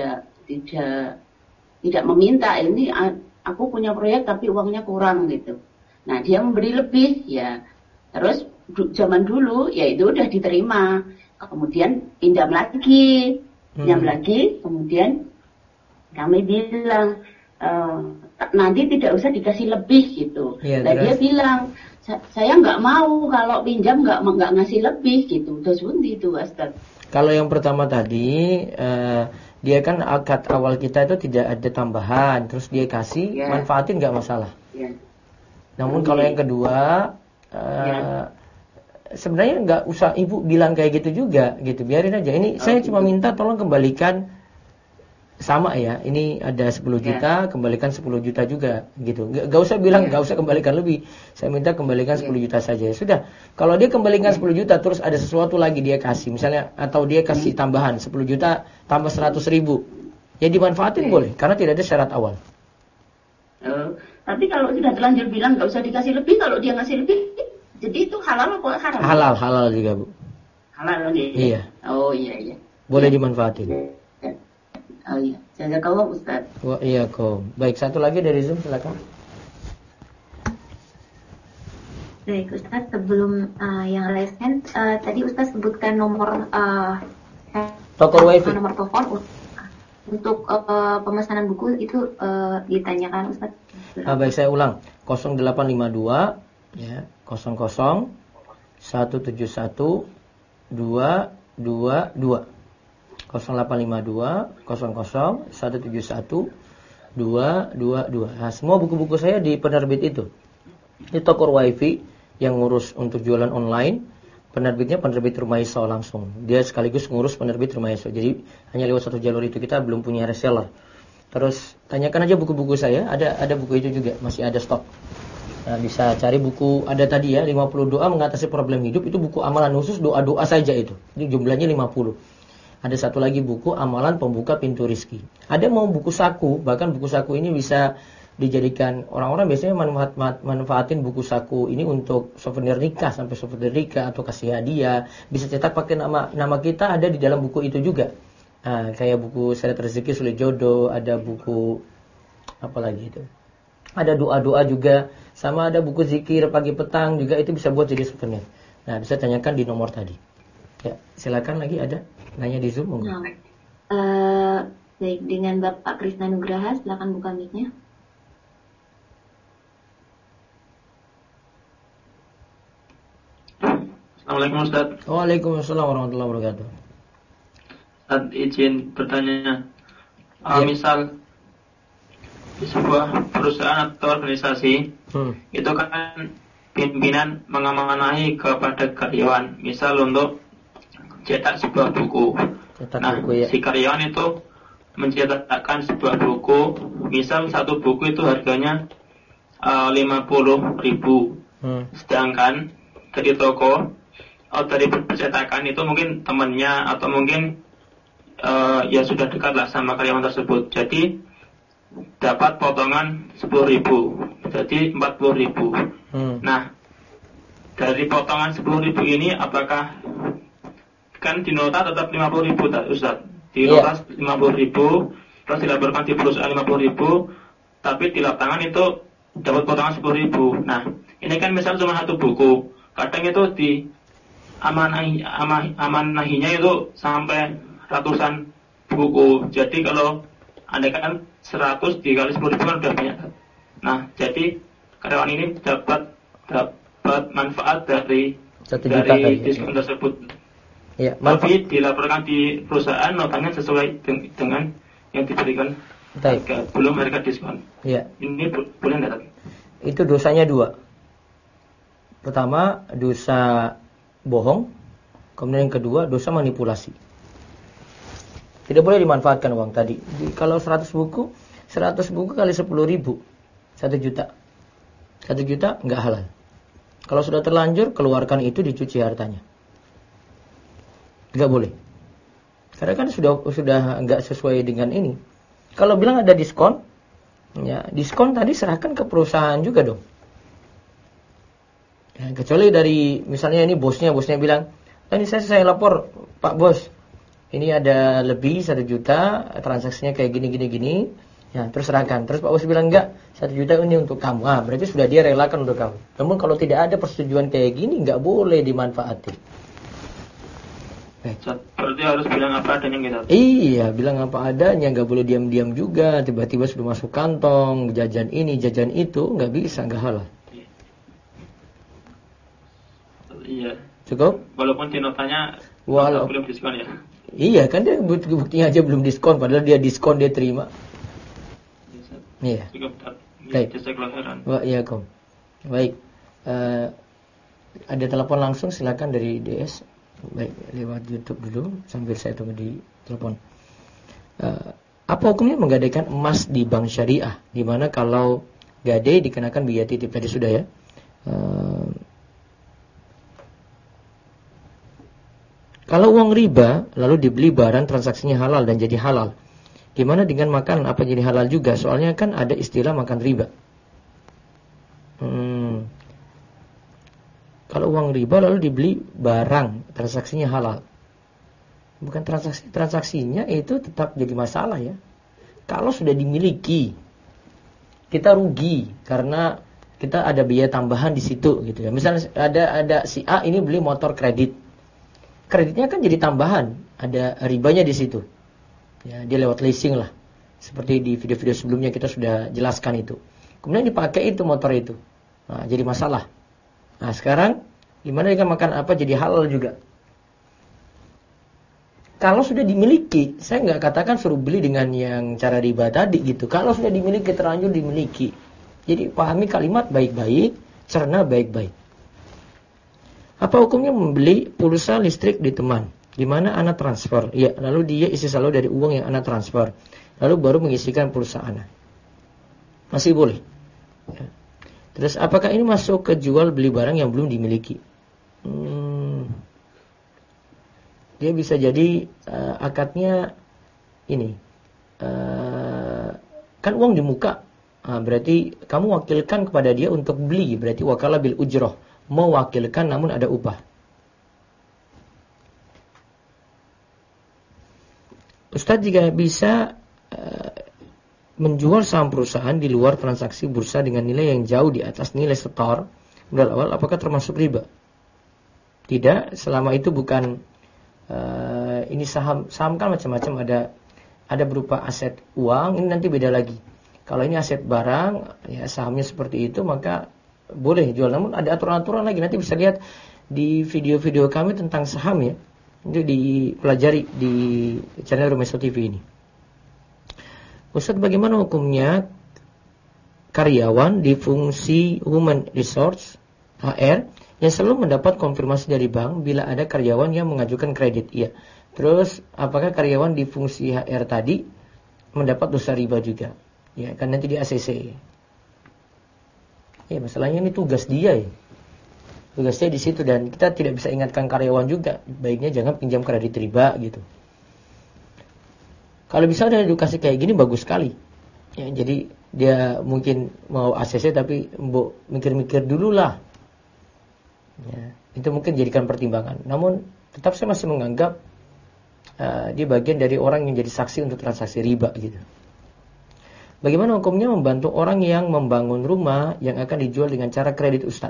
meminta, ini aku punya proyek tapi uangnya kurang gitu. Nah dia memberi lebih ya. Terus zaman dulu ya itu udah diterima. Kemudian pinjam lagi, kemudian kami bilang nanti tidak usah dikasih lebih gitu. Ya, dan dia bilang saya nggak mau kalau pinjam nggak ngasih lebih gitu. Terus itu Ustaz. Kalau yang pertama tadi dia kan akad awal kita itu tidak ada tambahan, terus dia kasih manfaatin nggak masalah. Namun kalau yang kedua sebenarnya nggak usah ibu bilang kayak gitu juga gitu, biarin aja. Ini saya cuma minta tolong kembalikan sama ya, ini ada 10 juta, kembalikan 10 juta juga gitu. Gak usah bilang gak usah kembalikan lebih, saya minta kembalikan 10 juta saja. Sudah, kalau dia kembalikan 10 juta terus ada sesuatu lagi dia kasih misalnya, atau dia kasih tambahan 10 juta tambah 100 ribu, ya dimanfaatin boleh, karena tidak ada syarat awal. Tapi kalau sudah terlanjur bilang gak usah dikasih lebih, kalau dia ngasih lebih, jadi itu halal atau haram? Halal juga Bu. Halal nih. Iya. Oh iya. Boleh dimanfaatin. Oh iya, jazakallah Ustaz. Wah iya kok. Baik, satu lagi dari Zoom, silakan. Baik Ustaz, sebelum yang recent tadi Ustaz sebutkan nomor toko wifi, nomor telepon untuk pemesanan buku itu ditanyakan Ustaz. Baik, saya ulang. 0852 ya 00 171 222. 0852 00 171 222. Nah, semua buku-buku saya di penerbit itu. Di toko wifi yang ngurus untuk jualan online, penerbitnya penerbit Rumah Iso langsung. Dia sekaligus ngurus penerbit Rumah Iso. Jadi hanya lewat satu jalur itu, kita belum punya reseller. Terus tanyakan aja buku-buku saya, ada buku itu juga, masih ada stok. Nah, bisa cari buku, ada tadi ya 50 doa mengatasi problem hidup, itu buku amalan khusus doa-doa saja itu. Ini jumlahnya 50. Ada satu lagi buku amalan pembuka pintu rizki. Ada mau buku saku, bahkan buku saku ini bisa dijadikan, orang-orang biasanya manfaatin buku saku ini untuk souvenir nikah, sampai souvenir nikah atau kasih hadiah. Bisa cetak pakai nama kita, ada di dalam buku itu juga. Nah, kayak buku Syarat Rezeki Sulit Jodoh, ada buku apa lagi itu? Ada doa-doa juga, sama ada buku zikir pagi petang juga, itu bisa buat jadi souvenir. Nah, bisa tanyakan di nomor tadi. Ya, silakan lagi ada nanya di Zoom. Baik, dengan Bapak Krisna Nugraha, silakan buka mic-nya. Assalamualaikum Ustaz. Waalaikumsalam warahmatullahi wabarakatuh. Ustaz, izin bertanya. Misal di sebuah perusahaan atau organisasi, itu kan pimpinan mengamanahi kepada karyawan, misal untuk cetak sebuah buku. Si karyawan itu mencetakkan sebuah buku, misal satu buku itu harganya 50.000, sedangkan dari toko atau dari percetakan itu mungkin temannya atau mungkin ya sudah dekat lah sama karyawan tersebut, jadi dapat potongan 10.000, jadi 40.000. Nah, dari potongan 10.000 ini apakah kan di nota tetap 50.000 Ustaz? Di nota 50.000, terus dilaporkan di perusahaan 50.000, tapi di lapangan itu dapat potongan 10.000. Nah, ini kan misal cuma satu buku, kadang itu di amanahinya itu sampai ratusan buku. Jadi kalau Anda kan 100 dikali 10.000 kan udah banyak. Nah, jadi karyawan ini dapat manfaat dari diskon tersebut. Ya, tapi dilaporkan di perusahaan notanya sesuai dengan yang diberikan harga, belum harga diskon. Ya. Ini boleh enggak? Itu dosanya 2. Pertama, dosa bohong. Kemudian yang kedua, dosa manipulasi. Tidak boleh dimanfaatkan uang tadi. Kalau 100 buku kali 10.000, 1 juta. 1 juta enggak halal. Kalau sudah terlanjur, keluarkan itu, dicuci hartanya. Enggak boleh. Karena kan sudah enggak sesuai dengan ini. Kalau bilang ada diskon, ya diskon tadi serahkan ke perusahaan juga dong. Ya, kecuali dari misalnya ini bosnya bilang, ini saya lapor Pak Bos, ini ada lebih 1 juta, transaksinya kayak gini. Ya, terus serahkan. Terus Pak Bos bilang enggak, 1 juta ini untuk kamu. Berarti sudah dia relakan untuk kamu. Namun kalau tidak ada persetujuan kayak gini, enggak boleh dimanfaati. Berarti harus bilang apa adanya gitu. Iya, bilang apa adanya, enggak boleh diam-diam juga. Tiba-tiba sudah masuk kantong, jajan ini, jajan itu, enggak bisa, enggak halal. Iya. Cukup? Walaupun di notanya belum diskon ya. Iya, kan dia buktinya aja belum diskon, padahal dia diskon dia terima. Iya. Baik. Waalaikumsalam. Baik. Ada telepon langsung, silakan dari DS. Baik, lewat YouTube dulu sambil saya tunggu di telepon. Apa hukumnya menggadaikan emas di bank syariah? Di mana kalau gadai dikenakan biaya titip, tadi sudah ya. Kalau uang riba lalu dibeli barang transaksinya halal dan jadi halal, gimana dengan makan apa jadi halal juga? Soalnya kan ada istilah makan riba. Kalau uang riba lalu dibeli barang transaksinya halal, bukan transaksinya itu tetap jadi masalah ya. Kalau sudah dimiliki, kita rugi karena kita ada biaya tambahan di situ gitu ya. Misalnya ada si A ini beli motor kreditnya kan jadi tambahan, ada ribanya di situ. Ya, dia lewat leasing lah. Seperti di video-video sebelumnya kita sudah jelaskan itu. Kemudian dipakai itu motor itu. Nah, jadi masalah. Nah, sekarang gimana dengan makan apa jadi halal juga? Kalau sudah dimiliki, saya nggak katakan suruh beli dengan yang cara riba tadi gitu. Kalau sudah dimiliki, terlanjur dimiliki. Jadi pahami kalimat baik-baik, cerna baik-baik. Apa hukumnya membeli pulsa listrik di teman, di mana anak transfer? Ya, lalu dia isi saldo dari uang yang anak transfer, lalu baru mengisikan pulsa anak. Masih boleh. Ya. Terus apakah ini masuk ke jual beli barang yang belum dimiliki? Dia bisa jadi akadnya ini, kan uang di muka. Berarti kamu wakilkan kepada dia untuk beli, berarti wakalah bil ujroh. Mewakilkan namun ada upah. Ustadz jika bisa menjual saham perusahaan di luar transaksi bursa dengan nilai yang jauh di atas nilai setor modal awal, apakah termasuk riba? Tidak, selama itu bukan ini saham kan macam-macam, ada berupa aset uang, ini nanti beda lagi. Kalau ini aset barang, ya sahamnya seperti itu maka boleh jual, namun ada aturan-aturan lagi. Nanti bisa lihat di video-video kami tentang saham ya. Itu dipelajari di channel Rumeso TV ini. Ustadz, bagaimana hukumnya karyawan di fungsi Human Resource HR yang selalu mendapat konfirmasi dari bank bila ada karyawan yang mengajukan kredit? Iya. Terus apakah karyawan di fungsi HR tadi mendapat dosa riba juga? Ya, kan nanti di ACC. Ya, masalahnya ini tugas dia ya. Tugasnya di situ dan kita tidak bisa ingatkan karyawan juga. Baiknya jangan pinjam kredit riba gitu. Kalau bisa ada edukasi kayak gini bagus sekali. Ya, jadi dia mungkin mau ACC tapi mikir-mikir dulu lah. Ya, itu mungkin jadikan pertimbangan. Namun tetap saya masih menganggap dia bagian dari orang yang jadi saksi untuk transaksi riba gitu. Bagaimana hukumnya membantu orang yang membangun rumah yang akan dijual dengan cara kredit, Ustadz?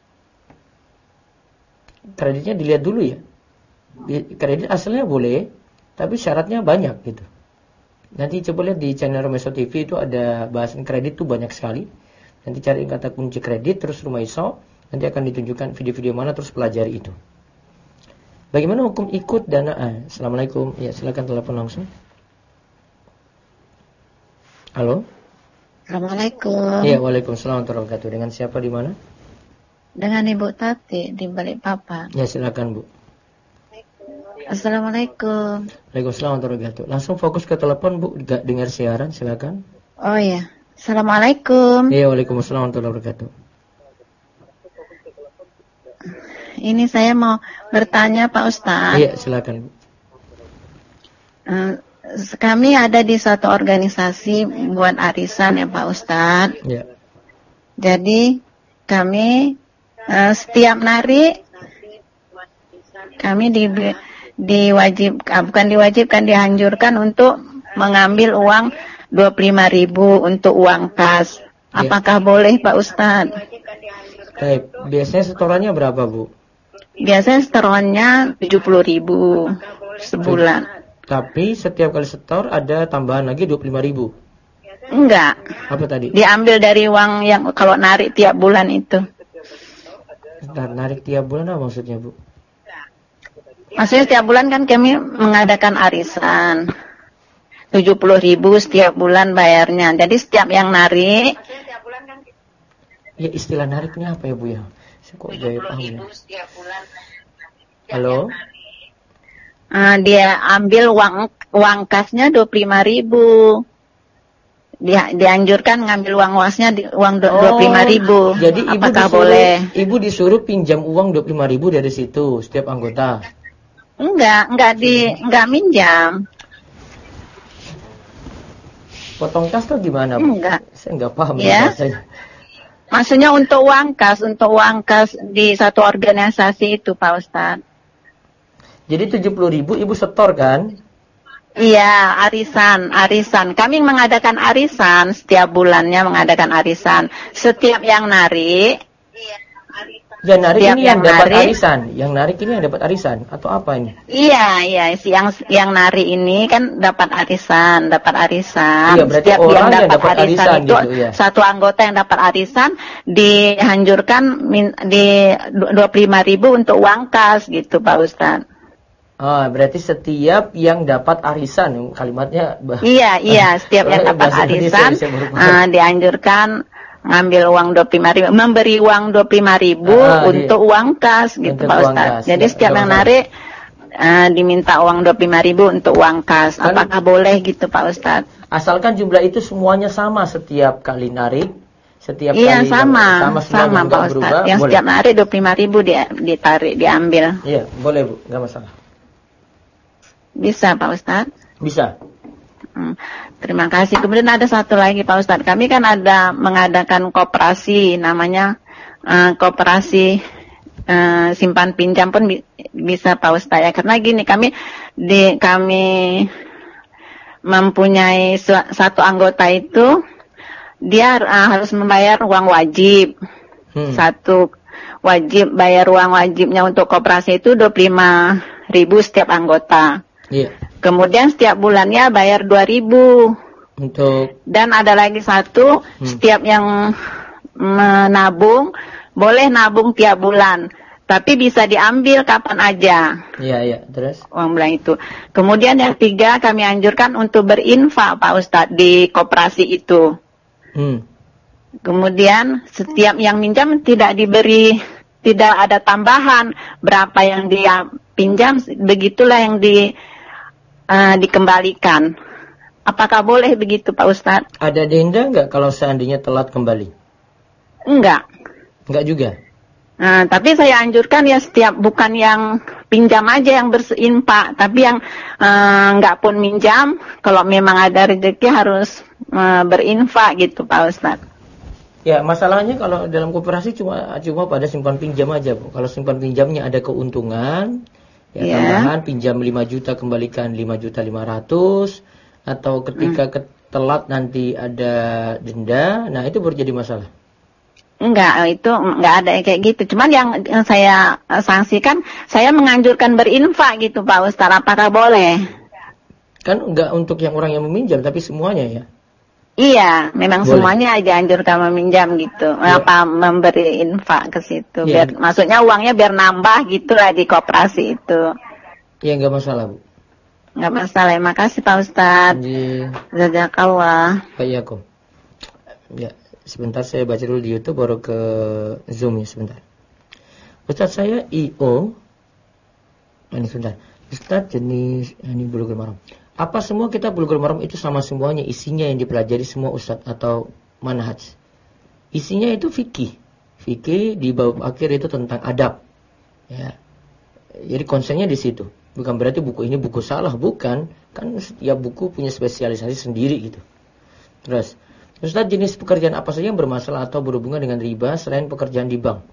Kreditnya dilihat dulu ya. Kredit asalnya boleh, tapi syaratnya banyak gitu. Nanti coba lihat di channel Rumeso TV itu ada bahasan kredit tuh banyak sekali. Nanti cari kata kunci kredit terus Rumeso, nanti akan ditunjukkan video-video mana terus pelajari itu. Bagaimana hukum ikut dana? Assalamualaikum. Ya, silakan telepon langsung. Halo. Assalamualaikum. Iya, waalaikumsalam warahmatullahi wabarakatuh. Dengan siapa di mana? Dengan Ibu Tati di Balikpapan. Ya, silakan Bu. Assalamualaikum. Waalaikumsalam warahmatullahi wabarakatuh. Langsung fokus ke telepon Bu, gak dengar siaran, silakan. Oh iya. Assalamualaikum. Iya, waalaikumsalam warahmatullahi wabarakatuh. Ini saya mau bertanya Pak Ustadz. Iya, silakan Bu. Kami ada di suatu organisasi buat arisan ya Pak Ustadz. Ya. Jadi kami Setiap nari kami dianjurkan untuk mengambil uang 25.000 untuk uang kas. Apakah boleh Pak Ustadz? Baik, biasanya setorannya berapa Bu? Biasanya setorannya 70.000 sebulan. Tapi setiap kali setor ada tambahan lagi 25.000. Enggak. Apa tadi? Diambil dari uang yang kalau narik tiap bulan itu. Narik tiap bulan apa maksudnya Bu? Maksudnya setiap bulan kan kami mengadakan arisan. 70.000 setiap bulan bayarnya. Jadi setiap yang narik. Ya istilah nariknya apa ya Bu ya? Saya kok jahit ya. Halo? Dia ambil uang kasnya 25.000. Dianjurkan ngambil uang wasnya uang 25.000. Jadi apakah boleh? Ibu disuruh pinjam uang 25.000 dari situ setiap anggota. Enggak minjam. Potong kas tuh gimana Bu? Enggak. Saya enggak paham ya. Maksudnya untuk uang kas di satu organisasi itu Pak Ustadz. Jadi 70.000 Ibu setor kan? Iya, arisan. Kami mengadakan arisan setiap bulannya mengadakan arisan. Setiap yang narik. Yang narik ini yang dapat arisan. Yang narik ini yang dapat arisan atau apa ini? Iya. Yang narik ini kan dapat arisan. Iya, berarti setiap orang yang dapat arisan itu gitu, ya. Satu anggota yang dapat arisan dianjurkan di 25.000 untuk uang kas gitu Pak Ustadz. Berarti setiap yang dapat arisan, kalimatnya. Iya, setiap yang dapat arisan dianjurkan ngambil uang 25.000, memberi uang 25.000 untuk uang kas gitu Pak Ustadz. Jadi setiap yang narik diminta uang 25.000 untuk uang kas. Apakah boleh gitu Pak Ustadz? Asalkan jumlah itu semuanya sama setiap kali narik. Setiap kali sama Pak Ustadz. Yang boleh. Setiap narik 25.000 ditarik, diambil. Iya, boleh Bu, nggak masalah. Bisa Pak Ustadz? Bisa. Terima kasih. Kemudian ada satu lagi Pak Ustadz. Kami kan ada mengadakan koperasi, namanya koperasi simpan pinjam pun bisa Pak Ustadz ya. Karena gini, kami mempunyai satu anggota itu, dia harus membayar uang wajib. Satu wajib, bayar uang wajibnya untuk koperasi itu 25.000 setiap anggota. Iya. Kemudian setiap bulannya bayar 2.000. Dan ada lagi satu, setiap yang menabung boleh nabung tiap bulan, tapi bisa diambil kapan aja. Iya. Terus? Uang bulan itu. Kemudian yang 3, kami anjurkan untuk berinfak Pak Ustadz di koperasi itu. Kemudian setiap yang minjam tidak ada tambahan, berapa yang dia pinjam begitulah yang dikembalikan. Apakah boleh begitu Pak Ustadz? Ada denda nggak kalau seandainya telat kembali? Enggak juga. Tapi saya anjurkan ya bukan yang pinjam aja yang berinfak, tapi yang nggak pun minjam, kalau memang ada rezeki harus berinfak gitu Pak Ustadz. Ya, masalahnya kalau dalam koperasi cuma pada simpan pinjam aja Bu. Kalau simpan pinjamnya ada keuntungan, tambahan pinjam 5 juta kembalikan 5.500.000, atau ketika telat nanti ada denda, nah itu baru jadi masalah. Enggak, itu enggak ada kayak gitu. Cuman yang saya sanksikan, saya menganjurkan berinfak gitu Pak Ustadz. Apakah boleh? Kan enggak untuk yang orang yang meminjam, tapi semuanya ya. Iya, memang boleh. Semuanya dianjurkan meminjam gitu. Memberi infak ke situ. Biar maksudnya uangnya biar nambah gitu lah di koperasi itu. Iya, enggak masalah Bu. Enggak masalah. Makasih Pak Ustadz. Jazakallah. Baik, ya. Sebentar saya baca dulu di YouTube baru ke Zoom ya sebentar. Ustaz saya IO. Ini sebentar. Ustaz jenis ini Bulughul Maram. Apa semua kitab Bulughul Maram itu sama semuanya isinya yang dipelajari semua Ustaz atau manhaj? Isinya itu fikih. Fikih di bab akhir itu tentang adab. Ya. Jadi konsennya di situ. Bukan berarti buku ini buku salah, bukan. Kan setiap buku punya spesialisasi sendiri gitu. Terus Ustaz, jenis pekerjaan apa saja yang bermasalah atau berhubungan dengan riba selain pekerjaan di bank?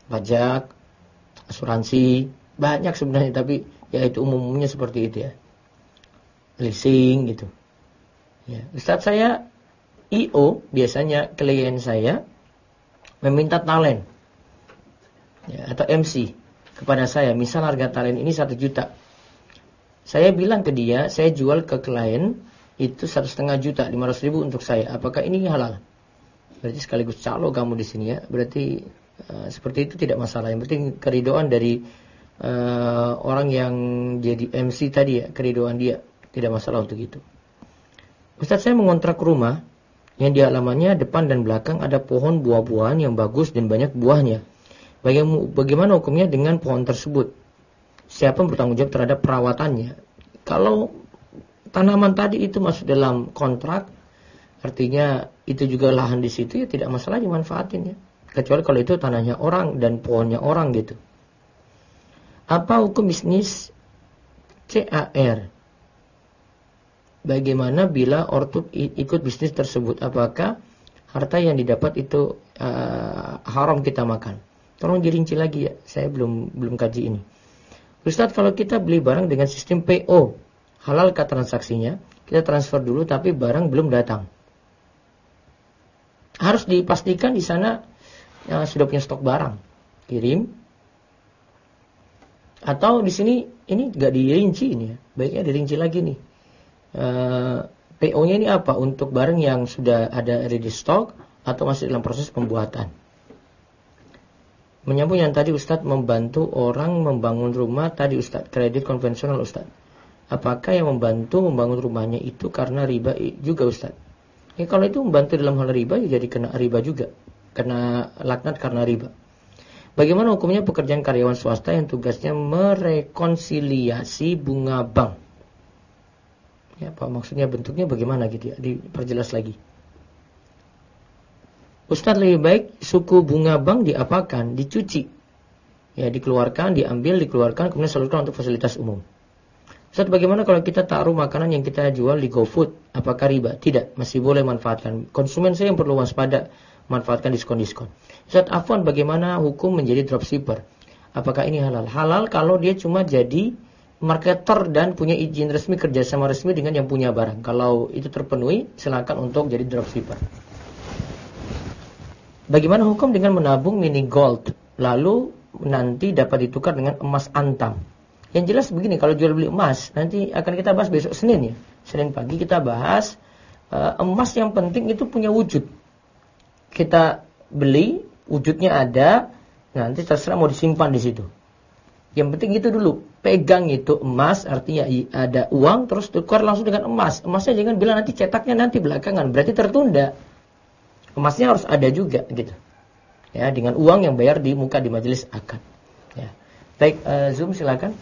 pajak, asuransi, banyak sebenarnya, tapi ya itu umumnya seperti itu ya. Leasing gitu. Ya, Ustaz, saya IO, biasanya klien saya meminta talent ya, atau MC kepada saya. Misal harga talent ini 1 juta. Saya bilang ke dia, saya jual ke klien itu 1,5 juta, 500.000 untuk saya. Apakah ini halal? Berarti sekaligus calo kamu di sini ya. Berarti seperti itu tidak masalah. Yang penting keridoan dari orang yang jadi MC tadi ya, keridoan dia, tidak masalah untuk itu. Ustaz, saya mengontrak rumah yang di halamannya depan dan belakang ada pohon buah-buahan yang bagus dan banyak buahnya. Bagaimana hukumnya dengan pohon tersebut? Siapa bertanggung jawab terhadap perawatannya? Kalau tanaman tadi itu masuk dalam kontrak, artinya itu juga lahan di situ, ya tidak masalah dimanfaatin ya. Kecuali kalau itu tanahnya orang dan pohonnya orang gitu. Apa hukum bisnis CAR? Bagaimana bila ortu ikut bisnis tersebut? Apakah harta yang didapat itu haram kita makan? Tolong dirinci lagi ya, saya belum kaji ini. Ustaz, kalau kita beli barang dengan sistem PO, halalkah transaksinya? Kita transfer dulu tapi barang belum datang. Harus dipastikan di sana sudah punya stok barang, kirim. Atau di sini ini nggak dirinci ini ya, baiknya dirinci lagi nih. PO-nya ini apa? Untuk barang yang sudah ada ready stock atau masih dalam proses pembuatan. Menyambung yang tadi Ustadz, membantu orang membangun rumah tadi Ustadz, kredit konvensional Ustadz. Apakah yang membantu membangun rumahnya itu karena riba juga Ustadz? Ya, kalau itu membantu dalam hal riba ya jadi kena riba juga, kena laknat karena riba. Bagaimana hukumnya pekerjaan karyawan swasta yang tugasnya merekonsiliasi bunga bank? Ya, Pak, maksudnya bentuknya bagaimana gitu ya, diperjelas lagi. Ustadz, lebih baik suku bunga bank diapakan? Dicuci. Ya, dikeluarkan, diambil, dikeluarkan, kemudian salurkan untuk fasilitas umum. Ustadz, bagaimana kalau kita taruh makanan yang kita jual di GoFood? Apakah riba? Tidak, masih boleh manfaatkan. Konsumen saya yang perlu waspada manfaatkan diskon-diskon. Ustadz, afwan, bagaimana hukum menjadi dropshipper? Apakah ini halal? Halal kalau dia cuma jadi marketer dan punya izin resmi, kerjasama resmi dengan yang punya barang. Kalau itu terpenuhi, silakan untuk jadi dropshipper. Bagaimana hukum dengan menabung mini gold, lalu nanti dapat ditukar dengan emas antam? Yang jelas begini, kalau jual beli emas, nanti akan kita bahas besok Senin ya. Senin pagi kita bahas emas yang penting itu punya wujud. Kita beli, wujudnya ada, nanti terserah mau disimpan di situ. Yang penting itu dulu, pegang itu emas, artinya ada uang, terus tukar langsung dengan emas. Emasnya jangan bilang nanti cetaknya nanti belakangan, berarti tertunda. Emasnya harus ada juga gitu. Ya, dengan uang yang bayar di muka di majelis akad. Ya. Baik, Zoom silakan.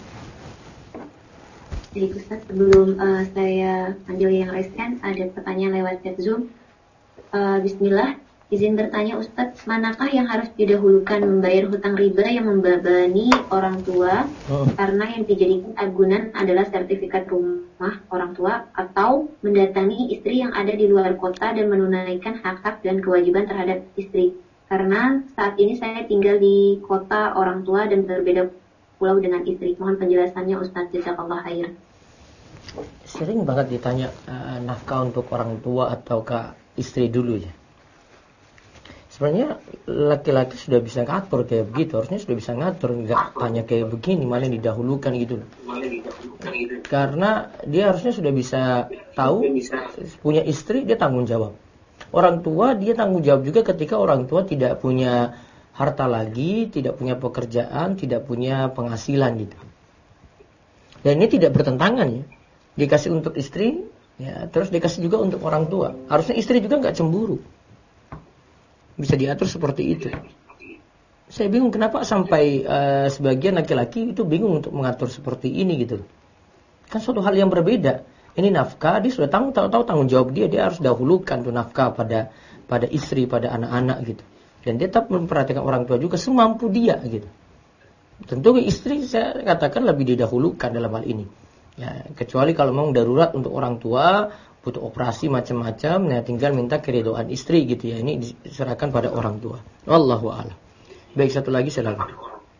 Jadi Ustaz, sebelum saya panggil yang raiskan, ada pertanyaan lewat chat Zoom. Bismillah. Izin bertanya Ustadz, manakah yang harus didahulukan, membayar hutang riba yang membebani orang tua karena yang dijadikan agunan adalah sertifikat rumah orang tua, atau mendatangi istri yang ada di luar kota dan menunaikan hak-hak dan kewajiban terhadap istri? Karena saat ini saya tinggal di kota orang tua dan berbeda pulau dengan istri. Mohon penjelasannya Ustadz, jazakallah khair. Sering banget ditanya nafkah untuk orang tua ataukah istri dulu ya. Sebenarnya laki-laki sudah bisa ngatur kayak begitu, harusnya sudah bisa ngatur, nggak tanya kayak begini mana yang didahulukan gitu. Karena dia harusnya sudah bisa tahu, punya istri dia tanggung jawab. Orang tua dia tanggung jawab juga ketika orang tua tidak punya harta lagi, tidak punya pekerjaan, tidak punya penghasilan gitu. Dan ini tidak bertentangan ya. Dikasih untuk istri, ya, terus dikasih juga untuk orang tua. Harusnya istri juga nggak cemburu. Bisa diatur seperti itu. Saya bingung kenapa sampai sebagian laki-laki itu bingung untuk mengatur seperti ini gitu. Kan suatu hal yang berbeda. Ini nafkah, dia sudah tahu tanggung jawab dia harus dahulukan tuh nafkah pada istri, pada anak-anak gitu. Dan dia tetap memperhatikan orang tua juga semampu dia gitu. Tentu istri saya katakan lebih didahulukan dalam hal ini. Ya, kecuali kalau memang darurat untuk orang tua, butuh operasi macam-macam, nah tinggal minta keridhaan istri gitu ya. Ini diserahkan pada orang tua. Wallahu a'lam. Baik, satu lagi silakan.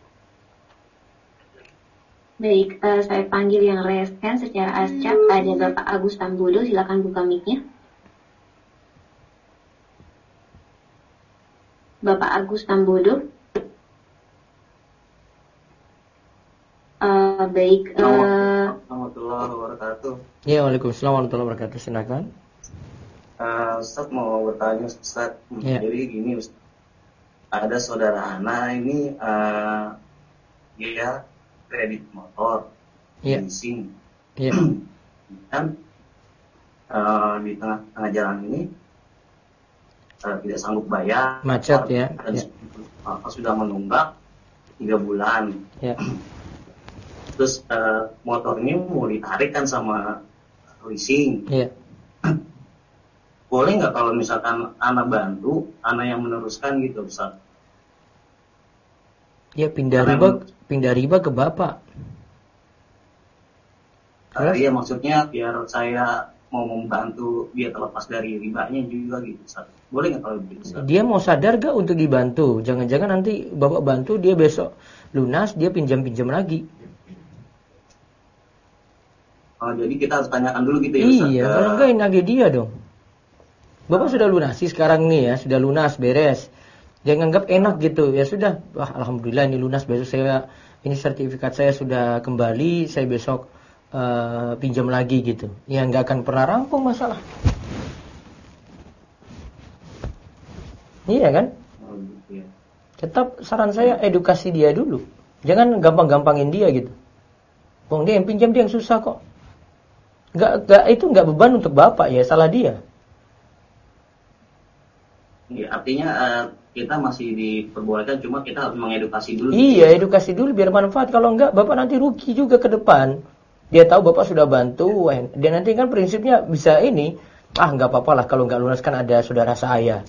Baik, saya panggil yang reskan secara acak. Ada Bapak Agus Tambudo, silakan buka mic-nya. Bapak Agus Tambudo. Baik. Warahmatullahi wabarakatuh. Ya, waalaikumsalam warahmatullahi wabarakatuh. Silakan. Ustaz mau bertanya, Ustaz. Ya. Jadi gini, Ustaz. Ada saudara anak ini dia kredit motor, leasing. Iya. Dan di tengah jalan ini tidak sanggup bayar, macet ya. Sudah menunggak 3 bulan. Ya. Terus motor ini mau ditarik kan sama leasing. Iya. Boleh nggak kalau misalkan anak bantu, anak yang meneruskan gitu, Ustaz? Ya, pindah riba ke bapak. Iya, maksudnya biar saya mau membantu dia terlepas dari ribanya juga gitu, Ustaz. Boleh nggak kalau begitu, Ustaz? Dia mau sadar gak untuk dibantu? Jangan-jangan nanti bapak bantu, dia besok lunas, dia pinjam lagi. Jadi kita harus tanyakan dulu gitu ya, Ustaz? Iya, kalau enggak nagih dia dong. Bapak sudah lunasi sekarang nih ya, sudah lunas, beres. Jangan anggap enak gitu. Ya sudah, wah alhamdulillah ini lunas, besok ini sertifikat saya sudah kembali, saya besok pinjam lagi gitu. Ya nggak akan pernah rampung masalah. Iya kan? Tetap saran saya edukasi dia dulu. Jangan gampang-gampangin dia gitu. Wong dia yang pinjam, dia yang susah kok. Itu nggak beban untuk bapak ya, salah dia. Ya, artinya kita masih diperbolehkan, cuma kita harus mengedukasi dulu. Iya, edukasi dulu biar manfaat. Kalau enggak, bapak nanti rugi juga ke depan. Dia tahu bapak sudah bantu, dia nanti kan prinsipnya bisa ini, nggak apa-apa lah kalau nggak lunas, kan ada saudara saya.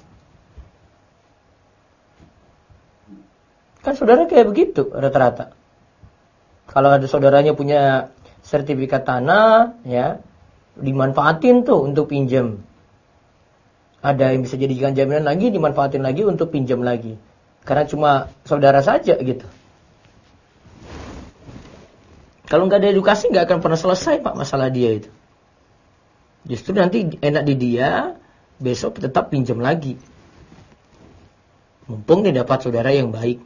Kan saudara kayak begitu rata-rata. Kalau ada saudaranya punya sertifikat tanah, ya dimanfaatin tuh untuk pinjam. Ada yang bisa jadikan jaminan lagi, dimanfaatin lagi untuk pinjam lagi. Karena cuma saudara saja gitu. Kalau nggak ada edukasi, nggak akan pernah selesai Pak masalah dia itu. Justru nanti enak di dia, besok tetap pinjam lagi. Mumpung dia dapat saudara yang baik.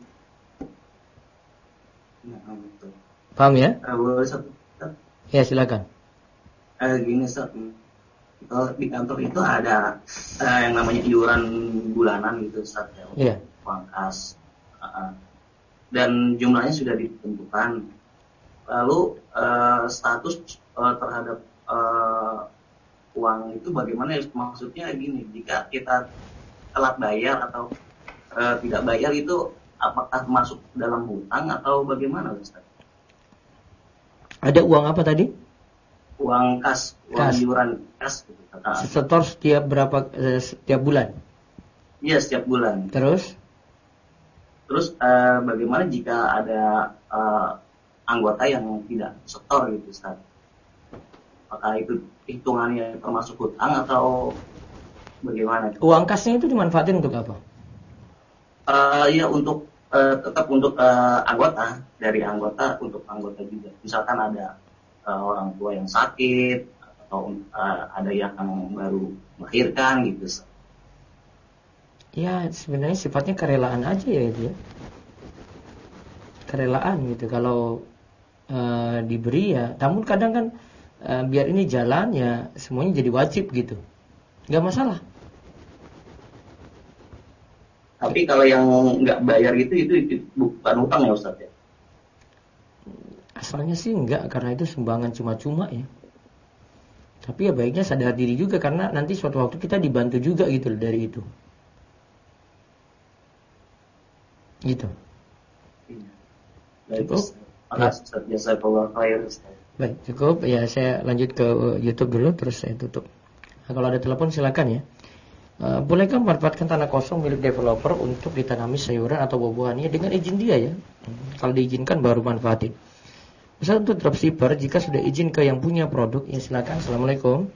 Paham ya? Ya silakan. Gini, Ustaz. Di kantor itu ada yang namanya iuran bulanan gitu, Ustaz, ya, uang kas, dan jumlahnya sudah ditentukan. Lalu status terhadap uang itu bagaimana? Maksudnya gini, jika kita telat bayar atau tidak bayar itu apakah masuk dalam hutang atau bagaimana, Ustaz? Ada uang apa tadi? Uang kas, uang iuran kas gitu. Setor setiap bulan? Iya, setiap bulan. Terus bagaimana jika ada anggota yang tidak setor gitu, Ustaz? Apakah itu hitungannya termasuk hutang atau bagaimana? Uang kasnya itu dimanfaatin untuk apa? Ya untuk tetap untuk anggota, dari anggota untuk anggota juga. Misalkan ada orang tua yang sakit atau ada yang baru melahirkan gitu. Ya sebenarnya sifatnya kerelaan aja ya itu ya. Kerelaan gitu kalau diberi ya. Namun kadang kan biar ini jalan ya semuanya jadi wajib gitu. Nggak masalah. Tapi kalau yang nggak bayar itu bukan hutang ya, Ustaz ya? Asalnya sih enggak, karena itu sumbangan cuma-cuma ya. Tapi ya baiknya sadar diri juga, karena nanti suatu waktu kita dibantu juga gitu loh dari itu. Gitu. Cukup? Baik, cukup. Ya saya lanjut ke YouTube dulu, terus saya tutup. Nah, kalau ada telepon silakan ya. Bolehkah manfaatkan tanah kosong milik developer untuk ditanami sayuran atau buah-buahannya dengan izin dia ya? Kalau diizinkan baru manfaatin. Misal untuk dropshipper, jika sudah izin ke yang punya produk, ya silakan. Assalamualaikum.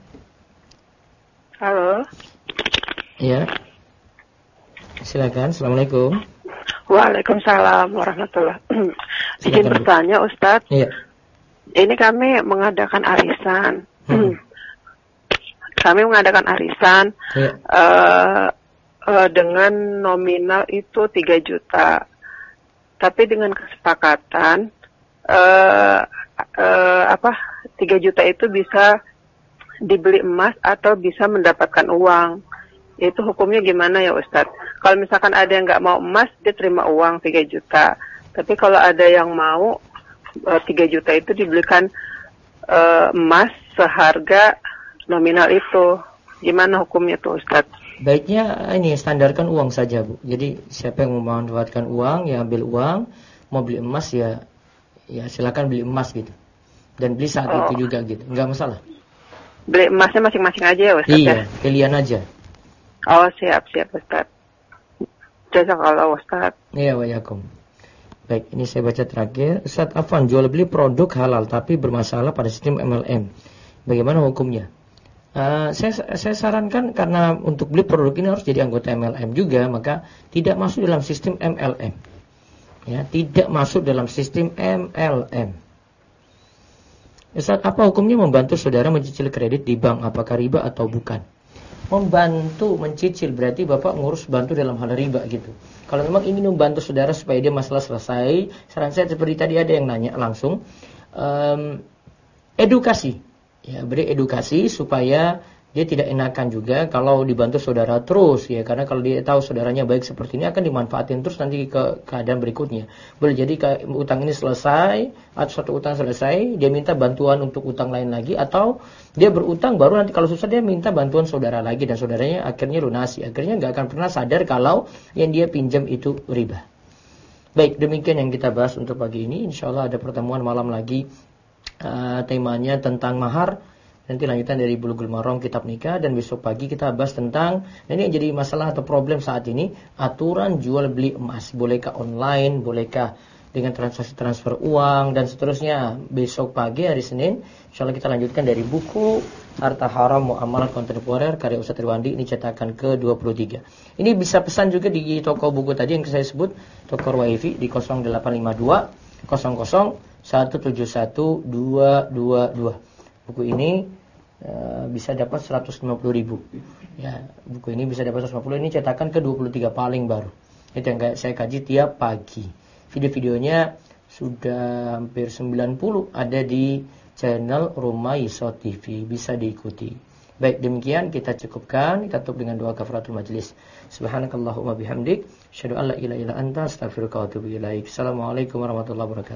Halo. Ya. Silakan. Assalamualaikum. Waalaikumsalam warahmatullahi wabarakatuh. Izin bertanya Ustadz. Iya. Ini kami mengadakan arisan. Kami mengadakan arisan dengan nominal itu 3 juta. Tapi dengan kesepakatan 3 juta itu bisa dibeli emas atau bisa mendapatkan uang. Itu hukumnya gimana ya Ustadz? Kalau misalkan ada yang nggak mau emas, dia terima uang 3 juta. Tapi kalau ada yang mau 3 juta itu dibelikan emas seharga nominal itu. Gimana hukumnya tuh Ustadz? Baiknya ini standarkan uang saja Bu. Jadi siapa yang mau memanfaatkan uang, ya ambil uang. Mau beli emas ya silakan beli emas gitu. Dan beli saat itu juga gitu, nggak masalah. Beli emasnya masing-masing aja ya Ustadz? Iya, pilihan aja. Oh siap Ustadz. Jazakallah Ustadz. Iya wayakum. Baik, ini saya baca terakhir. Ustadz Afwan, jual beli produk halal tapi bermasalah pada sistem MLM. Bagaimana hukumnya? Saya sarankan karena untuk beli produk ini harus jadi anggota MLM juga, maka tidak masuk dalam sistem MLM. Ya, tidak masuk dalam sistem MLM. Ustadz, apa hukumnya membantu saudara mencicil kredit di bank? Apakah riba atau bukan? Membantu mencicil berarti Bapak ngurus bantu dalam hal riba gitu. Kalau memang ingin membantu saudara supaya dia masalah selesai, saran saya seperti tadi ada yang nanya langsung, edukasi. Ya, beri edukasi supaya dia tidak enakan juga kalau dibantu saudara terus ya, karena kalau dia tahu saudaranya baik seperti ini akan dimanfaatin terus nanti ke keadaan berikutnya. Boleh jadi utang ini selesai atau satu utang selesai dia minta bantuan untuk utang lain lagi, atau dia berutang baru nanti kalau susah dia minta bantuan saudara lagi dan saudaranya akhirnya lunasi. Akhirnya nggak akan pernah sadar kalau yang dia pinjam itu riba. Baik, demikian yang kita bahas untuk pagi ini. Insyaallah ada pertemuan malam lagi, temanya tentang mahar. Nanti lanjutan dari Bulughul Maram kitab nikah, dan besok pagi kita bahas tentang, ini yang jadi masalah atau problem saat ini, aturan jual beli emas. Bolehkah online, bolehkah dengan transaksi transfer uang dan seterusnya. Besok pagi hari Senin insyaallah kita lanjutkan dari buku Harta Haram Muamalah Kontemporer karya Ustaz Irwandi, ini cetakan ke-23. Ini bisa pesan juga di toko buku tadi yang saya sebut, toko Ruwaifi di 0852 00 171 222. Buku ini bisa dapat 150.000. Ya, buku ini bisa dapat 150. Ini cetakan ke-23 paling baru. Itu yang saya kaji tiap pagi. Video-videonya sudah hampir 90 ada di channel Rumaiso TV, bisa diikuti. Baik, demikian kita cukupkan. Kita tutup dengan doa kafaratul majlis. Subhanakallahumma bihamdik, asyhadu an la ilaha illa anta, astaghfiruka wa atubu ilaik. Assalamualaikum warahmatullahi wabarakatuh.